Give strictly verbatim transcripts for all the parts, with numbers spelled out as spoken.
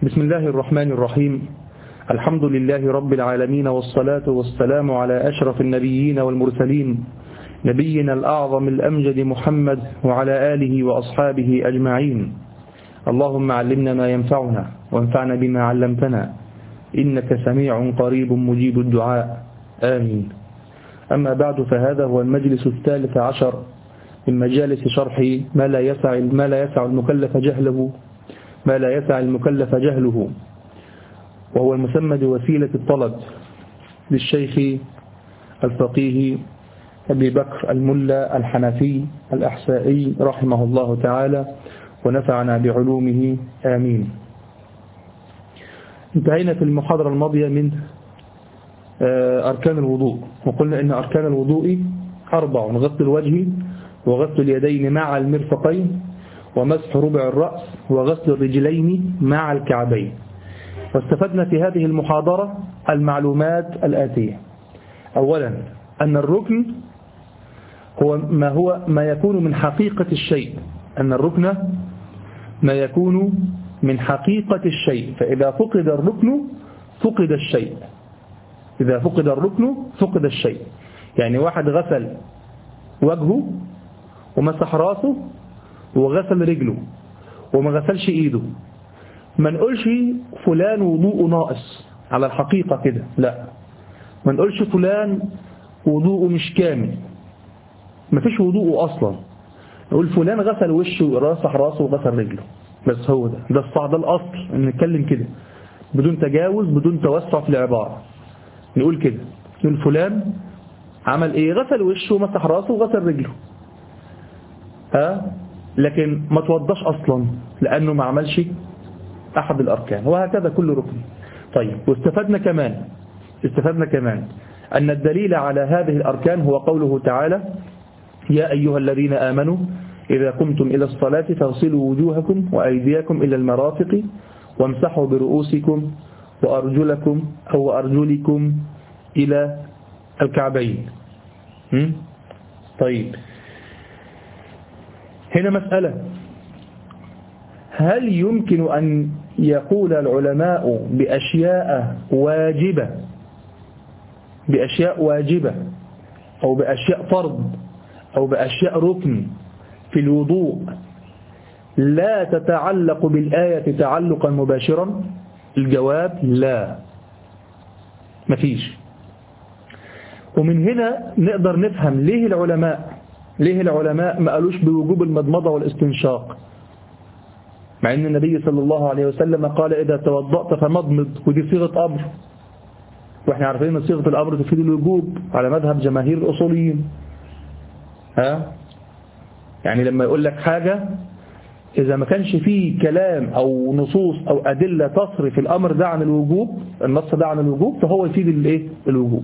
بسم الله الرحمن الرحيم. الحمد لله رب العالمين، والصلاة والسلام على أشرف النبيين والمرسلين، نبينا الأعظم الأمجد محمد وعلى آله وأصحابه أجمعين. اللهم علمنا ما ينفعنا وانفعنا بما علمتنا، إنك سميع قريب مجيب الدعاء، آمين. أما بعد، فهذا هو المجلس الثالث عشر من مجالس شرح ما لا يسع ما لا يسع المكلف جهله ما لا يسع المكلف جهله وهو المسمى بوسيلة الطلب للشيخ الفقيه أبي بكر الملا الحنفي الأحسائي رحمه الله تعالى ونفعنا بعلومه، آمين. انتهينا في المحاضرة الماضية من أركان الوضوء، وقلنا إن أركان الوضوء أربع: غسل الوجه، وغسل اليدين مع المرفقين، ومسح ربع الرأس، وغسل الرجلين مع الكعبين. واستفدنا في هذه المحاضرة المعلومات الآتية: أولا، أن الركن هو ما هو ما يكون من حقيقة الشيء أن الركن ما يكون من حقيقة الشيء فإذا فقد الركن فقد الشيء إذا فقد الركن فقد الشيء يعني واحد غسل وجهه ومسح راسه وغسل رجله وما غسلش ايده، ما نقولش فلان وضوءه ناقص على الحقيقة كده، لا، ما نقولش فلان وضوءه مش كامل، ما فيش وضوءه أصلا. نقول فلان غسل وشه وراسح راسه وغسل رجله، بس هو ده ده الصح، ده الأصل ان نتكلم كده بدون تجاوز، بدون توسع في العبارة. نقول كده، نقول فلان عمل ايه؟ غسل وشه ومسح راسه وغسل رجله، ها، لكن ما توضاش أصلا لأنه ما عملش أحد الأركان، وهكذا كل ركن. طيب، واستفدنا كمان استفدنا كمان أن الدليل على هذه الأركان هو قوله تعالى: يا أيها الذين آمنوا إذا قمتم إلى الصلاة فاغسلوا وجوهكم وأيديكم إلى المرافق وامسحوا برؤوسكم وأرجلكم أو أرجلكم إلى الكعبين. طيب، هنا مسألة: هل يمكن أن يقول العلماء بأشياء واجبة بأشياء واجبة أو بأشياء فرض أو بأشياء ركن في الوضوء لا تتعلق بالآية تعلقا مباشرا؟ الجواب لا، مفيش. ومن هنا نقدر نفهم ليه العلماء ليه العلماء ما قالوش بوجوب المضمضة والاستنشاق، مع أن النبي صلى الله عليه وسلم قال: إذا توضأت فمضمض، ودي صيغة أمر، وإحنا عارفين أن صيغة الأمر تفيد الوجوب على مذهب جماهير الأصوليين. ها؟ يعني لما يقول لك حاجة إذا ما كانش فيه كلام أو نصوص أو أدلة تصرف الأمر ده عن الوجوب، النص ده عن الوجوب، فهو يفيد الإيه؟ الوجوب.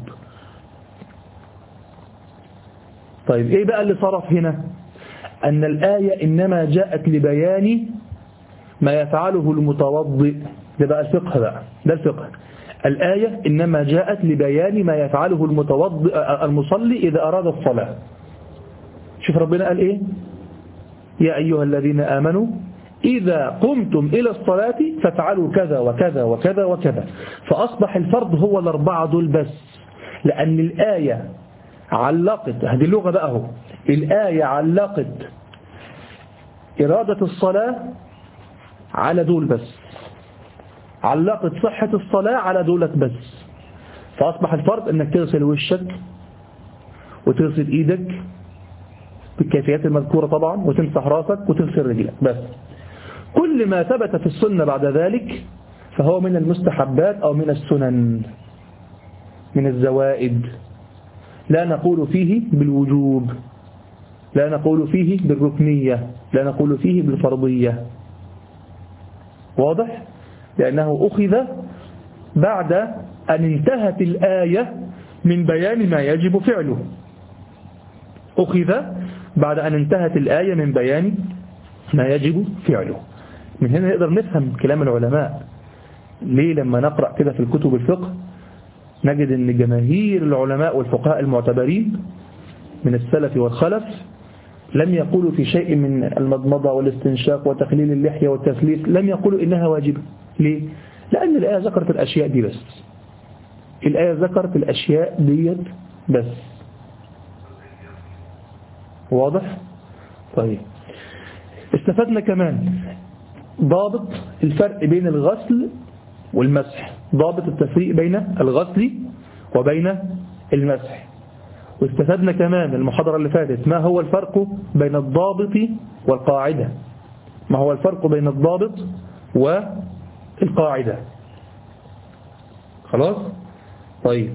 طيب، إيه بقى اللي صرف هنا؟ أن الآية إنما جاءت لبيان ما يفعله المتوضئ. ده بقى الفقه بقى ده الفقه. الآية إنما جاءت لبيان ما يفعله المتوضئ المصلي إذا أراد الصلاة. شوف ربنا قال إيه؟ يا أيها الذين آمنوا إذا قمتم إلى الصلاة فافعلوا كذا وكذا وكذا وكذا. فأصبح الفرض هو الأربعة دول بس، لأن الآية علقت، هذه اللغة بقى هو الآية علقت إرادة الصلاة على دول بس، علقت صحة الصلاة على دولة بس. فأصبح الفرض أنك تغسل وشك وتغسل إيدك بالكيفيات المذكورة طبعا، وتمسح راسك وتغسل رجلك بس. كل ما ثبت في السنة بعد ذلك فهو من المستحبات أو من السنن، من الزوائد. لا نقول فيه بالوجوب، لا نقول فيه بالركنية، لا نقول فيه بالفرضية. واضح؟ لأنه أخذ بعد أن انتهت الآية من بيان ما يجب فعله أخذ بعد أن انتهت الآية من بيان ما يجب فعله. من هنا نقدر نفهم كلام العلماء. ليه لما نقرأ كده في الكتب الفقه نجد أن جماهير العلماء والفقهاء المعتبرين من السلف والخلف لم يقولوا في شيء من المضمضة والاستنشاق وتخليل اللحية والتثليث، لم يقولوا إنها واجبة، ليه؟ لأن الآية ذكرت الأشياء دي بس، الآية ذكرت الأشياء ديت بس. واضح؟ طيب استفدنا كمان ضابط الفرق بين الغسل والمسح، ضابط التفريق بين الغسل وبين المسح. واستفدنا كمان المحاضرة اللي فاتت ما هو الفرق بين الضابط والقاعدة، ما هو الفرق بين الضابط والقاعدة. خلاص؟ طيب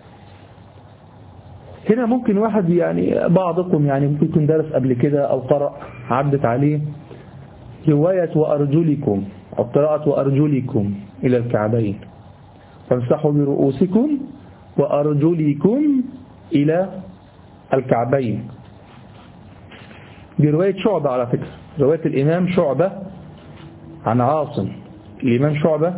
هنا ممكن واحد يعني بعضكم يعني ممكن يكون درس قبل كده أو قرأ عدت عليه رواية وأرجلكم أو قراءة وأرجلكم إلى الكعبين فامسحوا برؤوسكم وأرجلكم إلى الكعبين. دي رواية شعبة على فكرة، رواية الإمام شعبة عن عاصم. الإمام شعبة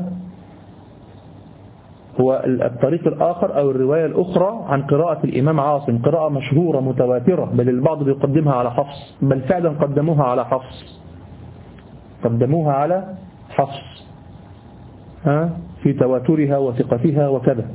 هو الطريق الآخر أو الرواية الأخرى عن قراءة الإمام عاصم، قراءة مشهورة متواترة، بل البعض بيقدمها على حفص، بل فعلا قدموها على حفص، قدموها على حفص ها في تواترها وثقتها وكذا.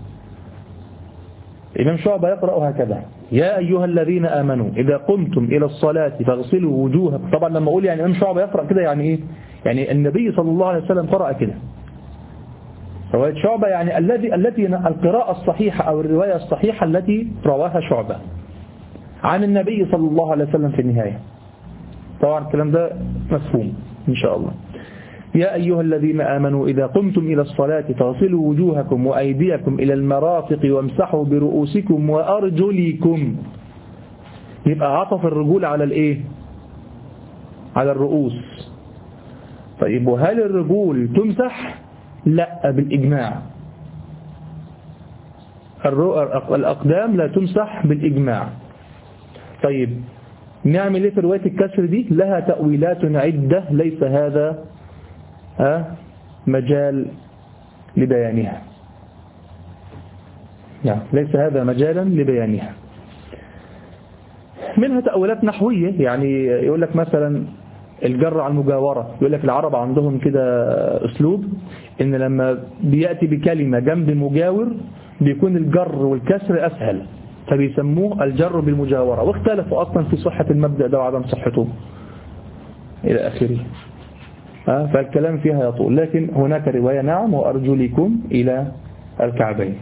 الإمام شعبة يقرأ هكذا: يا أيها الذين آمنوا إذا قمتم إلى الصلاة فاغسلوا وجوهكم. طبعا لما أقول يعني الإمام شعبة يقرأ كده يعني إيه؟ يعني النبي صلى الله عليه وسلم قرأ كده. رواية شعبة يعني الذي التي القراءة الصحيحة أو الرواية الصحيحة التي رواها شعبة عن النبي صلى الله عليه وسلم في النهاية. طبعا الكلام ده مفهوم إن شاء الله. يا أيها الذين آمنوا إذا قمتم إلى الصلاة فاغسلوا وجوهكم وأيديكم إلى المرافق وامسحوا برؤوسكم وأرجلكم. يبقى عطف الرجول على الإيه؟ على الرؤوس. طيب وهل الرجول تمسح؟ لا، بالإجماع. الأقدام لا تمسح بالإجماع. طيب نعمل ايه في رواية الكسر دي؟ لها تأويلات عدة ليس هذا ها مجال لبيانها. يعني ليس هذا مجالا لبيانها. منها تأويلات نحوية، يعني يقول لك مثلا الجر على المجاورة، يقول لك العرب عندهم كده أسلوب إن لما بيأتي بكلمة جنب مجاور بيكون الجر والكسر أسهل، فبيسموه الجر بالمجاورة، واختلفوا أصلا في صحة المبدأ ده وعدم صحته إلى آخره. فالكلام فيها يطول، لكن هناك رواية نعم وأرجلكم إلى الكعبين.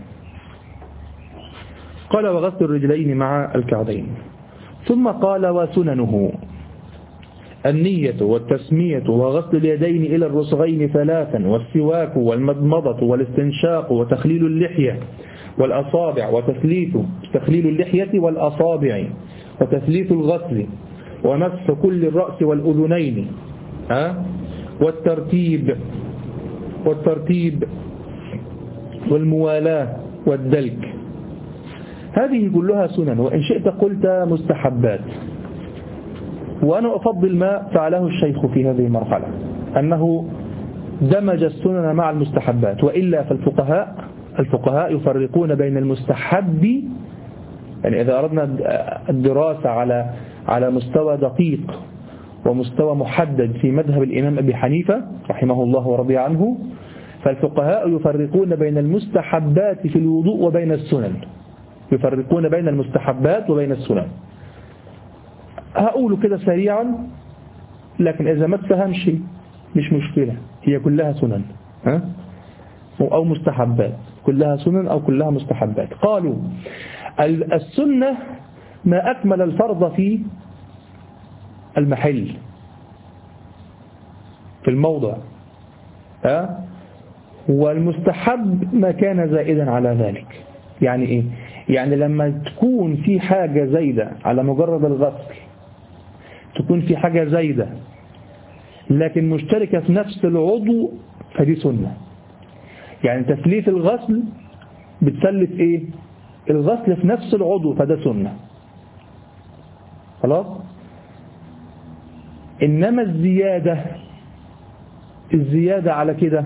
قال وغسل الرجلين مع الكعبين. ثم قال وسننه النية والتسمية وغسل اليدين إلى الرسغين ثلاثا والسواك والمضمضة والاستنشاق وتخليل اللحية والأصابع وتثليث تخليل اللحية والأصابع وتثليث الغسل ومسح كل الرأس والأذنين ها والترتيب والترتيب والموالاة والدلك. هذه كلها سنن، وإن شئت قلت مستحبات. وأنا أفضل ما فعله الشيخ في هذه المرحلة، أنه دمج السنن مع المستحبات، وإلا فالفقهاء الفقهاء يفرقون بين المستحب، يعني إذا أردنا الدراسة على على مستوى دقيق ومستوى محدد في مذهب الإمام أبي حنيفة رحمه الله ورضي عنه، فالفقهاء يفرقون بين المستحبات في الوضوء وبين السنن، يفرقون بين المستحبات وبين السنن. هقوله كده سريعا، لكن إذا ما تفهمش مش مشكلة، هي كلها سنن ها؟ أو مستحبات، كلها سنن أو كلها مستحبات. قالوا السنة ما أكمل الفرض في المحل في الموضع ها؟ والمستحب ما كان زائدا على ذلك. يعني إيه؟ يعني لما تكون في حاجة زايدة على مجرد الغسل، تكون في حاجة زايدة لكن مشتركة في نفس العضو، فدي سنة. يعني تثليث الغسل بتثلث ايه؟ الغسل في نفس العضو، فده سنة. خلاص؟ إنما الزيادة الزيادة على كده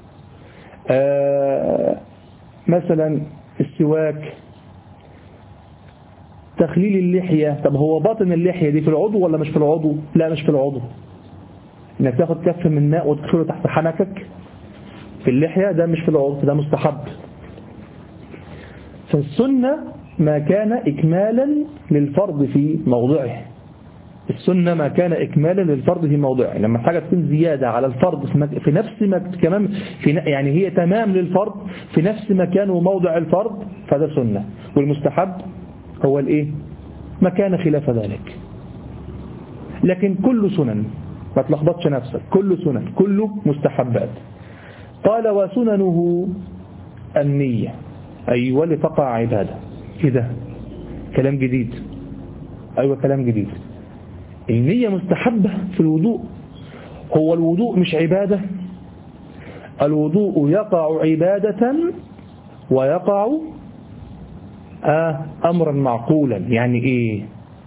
آه مثلا السواك، تخليل اللحية. طب هو باطن اللحية دي في العضو ولا مش في العضو؟ لا مش في العضو. انك تاخد كف من ماء وتدخله تحت حنكك في اللحية ده مش في العرف، ده مستحب. فالسنة ما كان إكمالا للفرض في موضعه. السنة ما كان إكمالا للفرض في موضعه. لما حاجة تكون زيادة على الفرض في نفس ما كمان في يعني هي تمام للفرض في نفس مكان وموضع الفرض فده سنة. والمستحب هو الإيه؟ ما كان خلاف ذلك. لكن كل سنن، ما تلخبطش نفسك، كل سنن كله مستحبات. قال وسننه النية، أيوة لتقع عبادة. إيه ده؟ كلام جديد. أيوة كلام جديد. النية مستحبة في الوضوء. هو الوضوء مش عبادة؟ الوضوء يقع عبادة ويقع آه أمرا معقولا. يعني إيه؟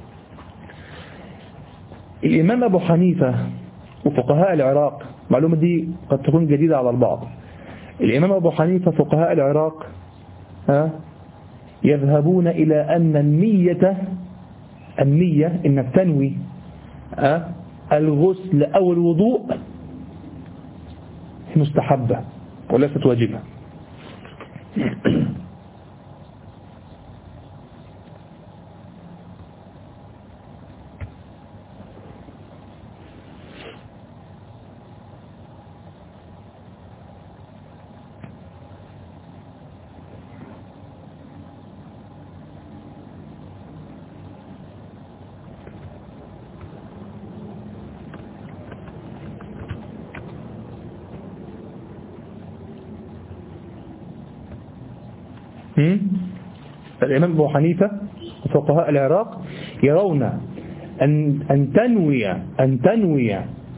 الإمام أبو حنيفة وفقهاء العراق، معلومة دي قد تكون جديدة على البعض، الإمام أبو حنيفة فقهاء العراق آه يذهبون إلى أن النية النية إنك تنوي أه؟ الغسل أو الوضوء مستحبة وليست واجبة. الإمام أبو حنيفة وفقهاء العراق يرون أن أن تنوي أن تنوي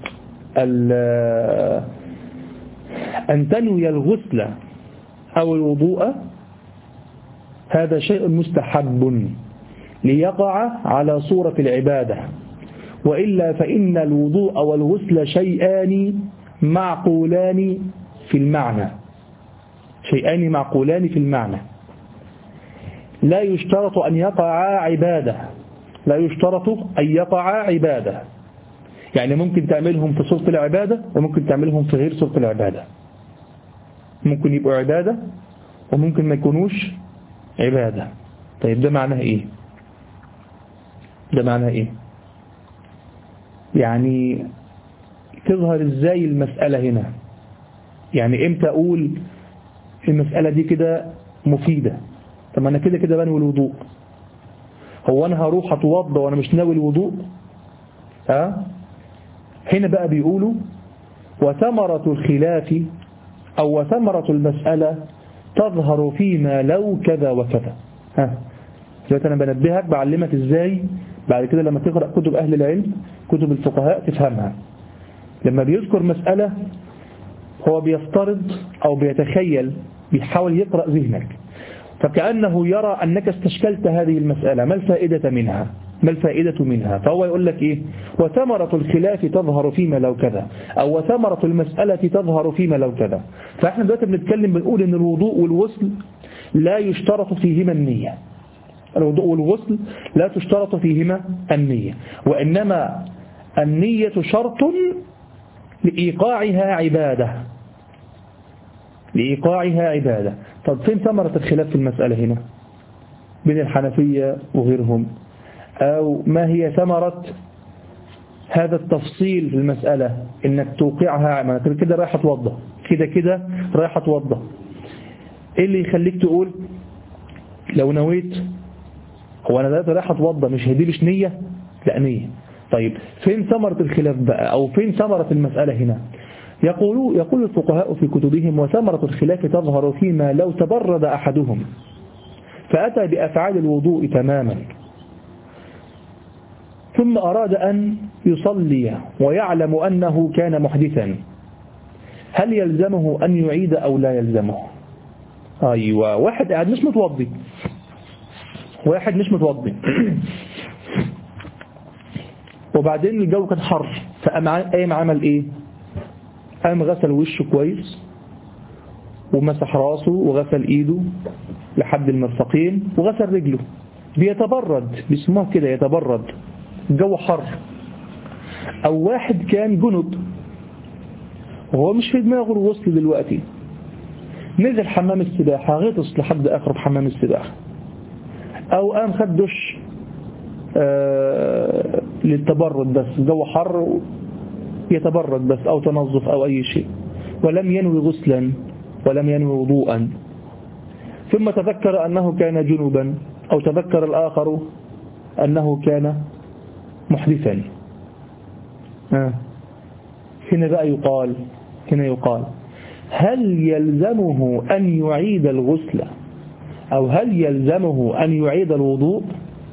أن تنوي الغسل أو الوضوء هذا شيء مستحب ليقع على صورة العبادة، وإلا فإن الوضوء والغسل شيئان معقولان في المعنى، شيئان معقولان في المعنى، لا يشترط أن يقع عبادة، لا يشترط أن يقع عبادة. يعني ممكن تعملهم في صورة العبادة وممكن تعملهم في غير صورة العبادة، ممكن يبقوا عبادة وممكن ما يكونوش عبادة. طيب ده معناه إيه؟ ده معناه إيه؟ يعني تظهر إزاي المسألة هنا؟ يعني إمتى أقول المسألة دي كده مفيدة؟ طب أنا كده كده بنوي الوضوء، هو أنا هروح أتوضى وأنا مش ناوي الوضوء؟ ها؟ هنا بقى بيقولوا وثمرة الخلاف أو وثمرة المسألة تظهر فيما لو كذا وكذا. ها؟ دلوقتي أنا بنبهك بعلمك إزاي بعد كده لما تقرأ كتب أهل العلم كتب الفقهاء تفهمها. لما بيذكر مسألة هو بيفترض أو بيتخيل، بيحاول يقرأ ذهنك، فكأنه يرى أنك استشكلت هذه المسألة، ما الفائدة منها ما الفائدة منها فهو يقول لك إيه؟ وثمرة الخلاف تظهر فيما لو كذا، أو وثمرة المسألة تظهر فيما لو كذا. فإحنا دلوقتي بنتكلم بنقول إن الوضوء والغسل لا يشترط فيهما النية، الوضوء والغسل لا تشترط فيهما النية، وإنما النية شرط لإيقاعها عبادة، لإيقاعها عبادة. طب فين ثمرة الخلاف في المسألة هنا بين الحنفية وغيرهم؟ أو ما هي ثمرة هذا التفصيل في المسألة إنك توقعها؟ ما كده كده رايح أتوضى، كده كده رايح أتوضى، إيه اللي يخليك تقول لو نويت هو أنا دلوقتي رايح أتوضى مش هدي مش نية؟ لا نية. طيب فين ثمرة الخلاف بقى أو فين ثمرة المسألة هنا؟ يقول يقول الفقهاء في كتبهم وثمرة الخلاف تظهر فيما لو تبرد أحدهم فأتى بأفعال الوضوء تماما ثم أراد أن يصلي ويعلم أنه كان محدثا، هل يلزمه أن يعيد أو لا يلزمه؟ أيوة، واحد قاعد مش متوضي واحد مش متوضي وبعدين الجو كان حر، فقام عمل إيه؟ قام غسل وشه كويس ومسح راسه وغسل ايده لحد المرفقين وغسل رجله، بيتبرد، بيسموه كده يتبرد، الجو حر. او واحد كان جنب وهو مش في دماغه الغسل دلوقتي، نزل حمام السباحة غطس لحد آخر حمام السباحة، أو قام خد دش آه للتبرد بس، جو حر يتبرد بس، أو تنظف أو أي شيء، ولم ينوي غسلا ولم ينوي وضوءا، ثم تذكر أنه كان جنبا، أو تذكر الآخر أنه كان محدثا. آه. هنا بقى يقال هنا يقال هل يلزمه أن يعيد الغسل أو هل يلزمه أن يعيد الوضوء؟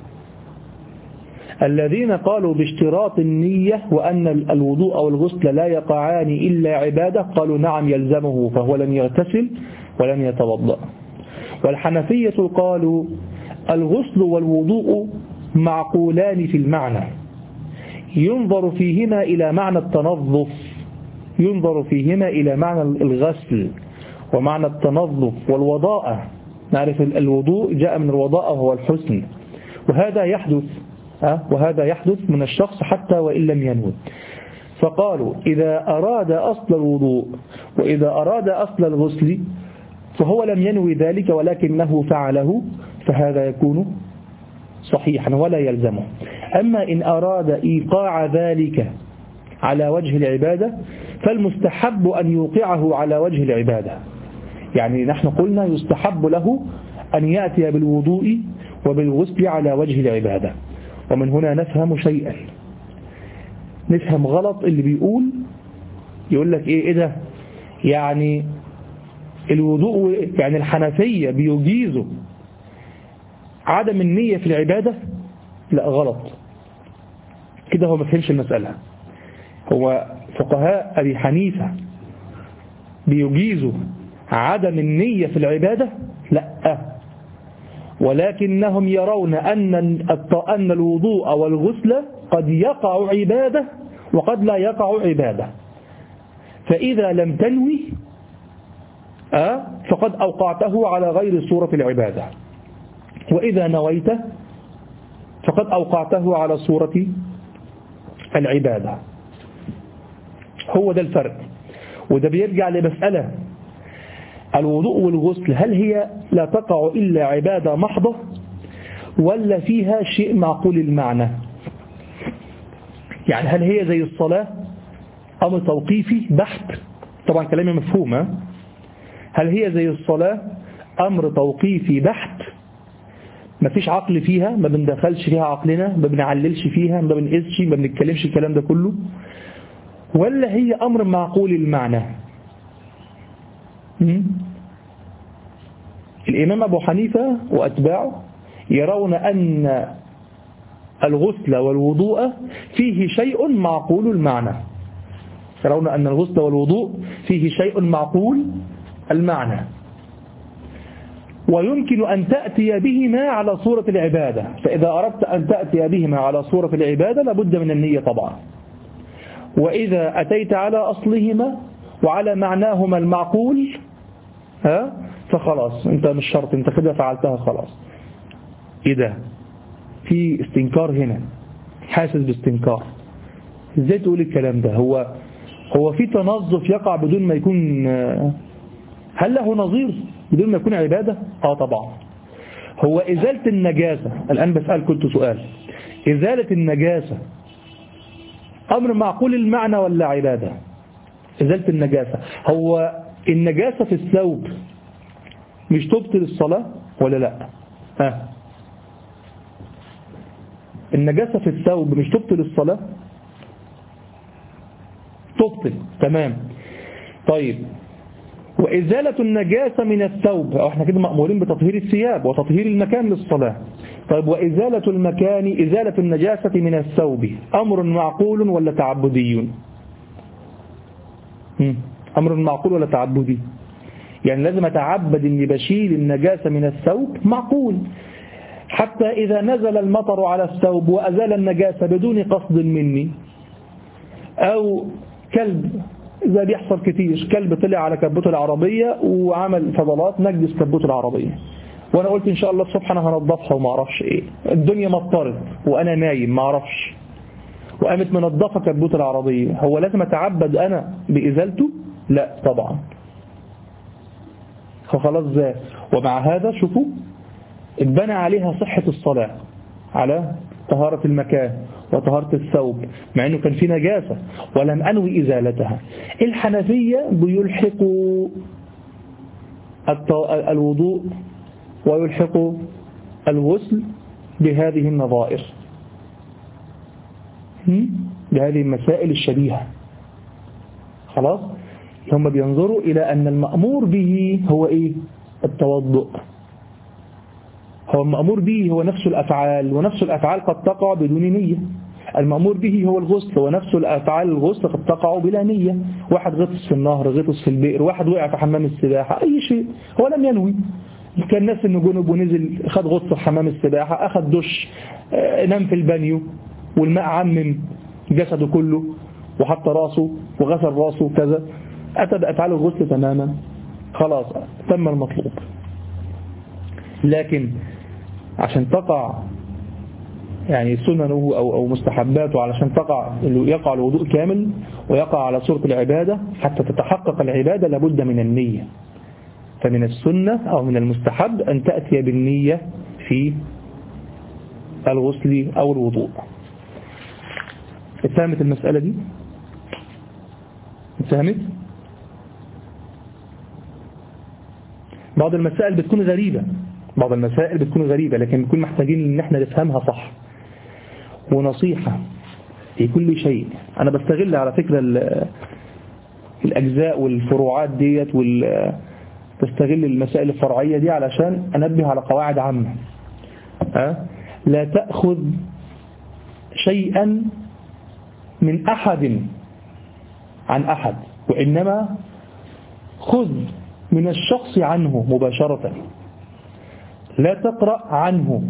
الذين قالوا باشتراط النية وأن الوضوء أو الغسل لا يقعان إلا عبادة قالوا نعم يلزمه، فهو لن يغتسل ولن يتوضأ. والحنفية قالوا الغسل والوضوء معقولان في المعنى، ينظر فيهما إلى معنى التنظف، ينظر فيهما إلى معنى الغسل ومعنى التنظف والوضاءة. نعرف الوضوء جاء من الوضاءة وهو الحسن، وهذا يحدث وهذا يحدث من الشخص حتى وإن لم ينوي. فقالوا إذا أراد أصل الوضوء وإذا أراد أصل الغسل فهو لم ينوي ذلك ولكنه فعله، فهذا يكون صحيحا ولا يلزمه. أما إن أراد إيقاع ذلك على وجه العبادة فالمستحب أن يوقعه على وجه العبادة. يعني نحن قلنا يستحب له أن يأتي بالوضوء وبالغسل على وجه العبادة. ومن هنا نفهم شيئا، نفهم غلط اللي بيقول يقول لك إيه, إيه ده يعني الوضوء، يعني الحنفية بيجيزوا عدم النية في العبادة. لا غلط كده، هو ما فهمش المسألة. هو فقهاء أبي حنيفة بيجيزوا عدم النية في العبادة؟ لا، ولكنهم يرون أن أن الوضوء والغسل قد يقع عبادة وقد لا يقع عبادة، فإذا لم تنوي أه فقد أوقعته على غير صورة العبادة، وإذا نويت فقد أوقعته على صورة العبادة. هو ده الفرق. وده بيرجع لمسألة الوضوء والغسل، هل هي لا تقع إلا عبادة محضة ولا فيها شيء معقول المعنى؟ يعني هل هي زي الصلاة أمر توقيفي بحت؟ طبعا كلامي مفهوم. هل هي زي الصلاة أمر توقيفي بحت ما فيش عقل فيها، ما بندخلش فيها عقلنا، ما بنعللش فيها، ما بنقسش، ما بنتكلمش الكلام ده كله، ولا هي أمر معقول المعنى؟ الإمام أبو حنيفة وأتباعه يرون أن الغسل والوضوء فيه شيء معقول المعنى، يرون أن الغسل والوضوء فيه شيء معقول المعنى، ويمكن أن تأتي بهما على صورة العبادة. فإذا أردت أن تأتي بهما على صورة العبادة لابد من النية طبعا. وإذا أتيت على أصلهما وعلى معناهما المعقول ها فخلاص انت مش شرط، انت كده فعلتها خلاص. ايه ده؟ في استنكار هنا، حاسس باستنكار. ازاي تقول الكلام ده؟ هو هو في تنظف يقع بدون ما يكون، هل له نظير بدون ما يكون عبادة؟ اه طبعا. هو إزالة النجاسة، الآن بسأل كنت سؤال، إزالة النجاسة أمر معقول المعنى ولا عبادة؟ إزالة النجاسة، هو النجاسة في الثوب مش تبطل الصلاة ولا لا؟ ها النجاسة في الثوب مش تبطل الصلاة؟ تبطل، تمام. طيب وإزالة النجاسة من الثوب، أو احنا كده مأمورين بتطهير الثياب وتطهير المكان للصلاة. طيب وإزالة المكان، إزالة النجاسة من الثوب أمر معقول ولا تعبدي؟ أمر معقول ولا تعبدي؟ يعني لازم أتعبد إني بشيل النجاسة من الثوب؟ معقول. حتى إذا نزل المطر على الثوب وأزال النجاسة بدون قصد مني، أو كلب، إذا بيحصل كتير، كلب طلع على كبوت العربية وعمل فضلات نجس كبوت العربية، وأنا قلت إن شاء الله الصبح أنا هنضفها وما أعرفش إيه، الدنيا مطرت وأنا نايم ما أعرفش، وقامت منضفة كبوت العربية، هو لازم أتعبد أنا بإزالته؟ لا طبعا. فخلاص زاد. ومع هذا شوفوا اتبنى عليها صحة الصلاة على طهارة المكان وطهارة الثوب مع أنه كان في نجاسة ولم أنوي إزالتها. الحنفية بيلحقوا الوضوء ويلحقوا الغسل بهذه النظائر، بهذه المسائل الشبيهة. خلاص هم بينظروا إلى أن المأمور به هو إيه؟ التوضؤ. هو المأمور به هو نفس الأفعال، ونفس الأفعال قد تقع بدون نية. المأمور به هو الغسل، ونفس الأفعال الغسل قد تقع بلا نية. واحد غطس في النهر، غطس في البئر، واحد وقع في حمام السباحة، أي شيء هو لم ينوي. كان ناس إنه جنب ونزل خد غطس في حمام السباحة، أخذ دش، نام في البانيو والماء عمم جسده كله وحط راسه وغسل راسه كذا، أتى بأفعال الغسل تماما، خلاص تم المطلوب. لكن عشان تقع يعني سننه أو أو مستحباته، علشان تقع يقع الوضوء كامل ويقع على صورة العبادة، حتى تتحقق العبادة لابد من النية. فمن السنة أو من المستحب أن تأتي بالنية في الغسل أو الوضوء. اتفهمت المسألة دي؟ اتفهمت؟ بعض المسائل بتكون غريبة، بعض المسائل بتكون غريبة لكن بنكون محتاجين ان احنا نفهمها صح. ونصيحة في كل شيء، انا بستغل على فكرة الاجزاء والفروعات ديت بستغل المسائل الفرعية دي علشان انبه على قواعد عامة. أه؟ لا تأخذ شيئا من أحد عن أحد، وإنما خذ من الشخص عنه مباشرة. لا تقرأ عنه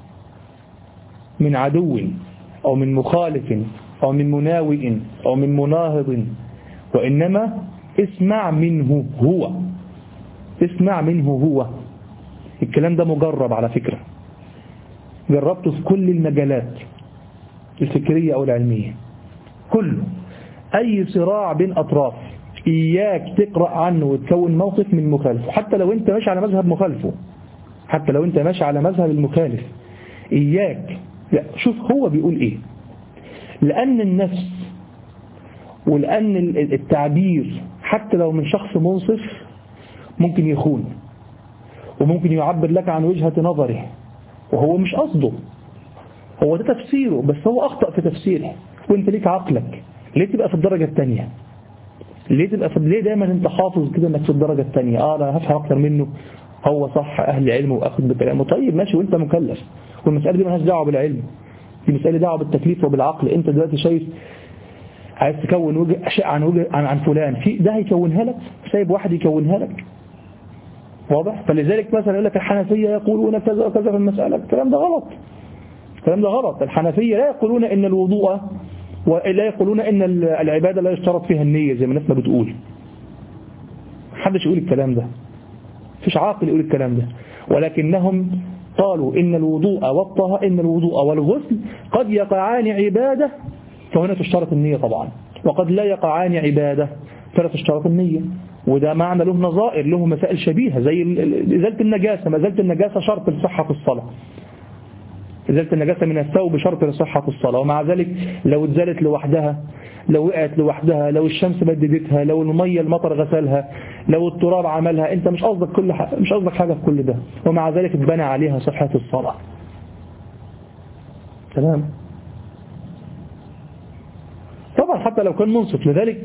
من عدو أو من مخالف أو من مناوئ أو من مناهض، وإنما اسمع منه هو، اسمع منه هو. الكلام ده مجرب على فكرة، جربته في كل المجالات الفكرية أو العلمية كله. أي صراع بين أطراف إياك تقرأ عنه وتكون موقف من مخالفه، حتى لو أنت ماشي على مذهب مخالفه، حتى لو أنت ماشي على مذهب المخالف إياك، لا شوف هو بيقول إيه. لأن النفس ولأن التعبير حتى لو من شخص منصف ممكن يخون، وممكن يعبر لك عن وجهة نظره وهو مش قصده، هو ده تفسيره بس هو أخطأ في تفسيره، وانت ليك عقلك. ليه تبقى في الدرجة الثانية؟ ليه تبقى في ليه دايما انت حافظ كده انك في الدرجة الثانية؟ اه انا هفهم اكتر منه، هو صح اهل علم واخذ بكلامه، طيب ماشي وانت مكلف، والمسألة دي مالهاش دعوة بالعلم، دي مسألة دعوة بالتكليف وبالعقل. انت دلوقتي شايف عايز تكون وجه اشياء عن وجه عن, عن فلان، في ده هيكونها لك، سايب واحد يكونها لك، واضح؟ فلذلك مثلا يقول لك الحنفية يقولون كذا وكذا في المسألة، الكلام ده غلط، الكلام ده غلط. الحنفية لا يقولون ان الوضوء ولا يقولون ان العبادة لا يشترط فيها النية زي ما الناس ما بتقول. محدش يقول الكلام ده، مفيش عاقل يقول الكلام ده، ولكنهم قالوا ان الوضوء والطهارة ان الوضوء والغسل قد يقعان عبادة فهنا تشترط النية طبعا، وقد لا يقعان عبادة فلا تشترط النية. وده معنى له نظائر، له مسائل شبيهة زي إزالة النجاسة. ما إزالة النجاسة شرط لصحة الصلاة، إزالة النجاسة من الثوب شرط لصحة الصلاة، ومع ذلك لو اتزالت لوحدها، لو وقعت لوحدها، لو الشمس بددتها، لو المية المطر غسلها، لو التراب عملها، انت مش قصدك كل حاجة، مش قصدك حاجة في كل ده، ومع ذلك اتبنى عليها صحة الصلاة. تمام؟ طبعا حتى لو كان منصف. لذلك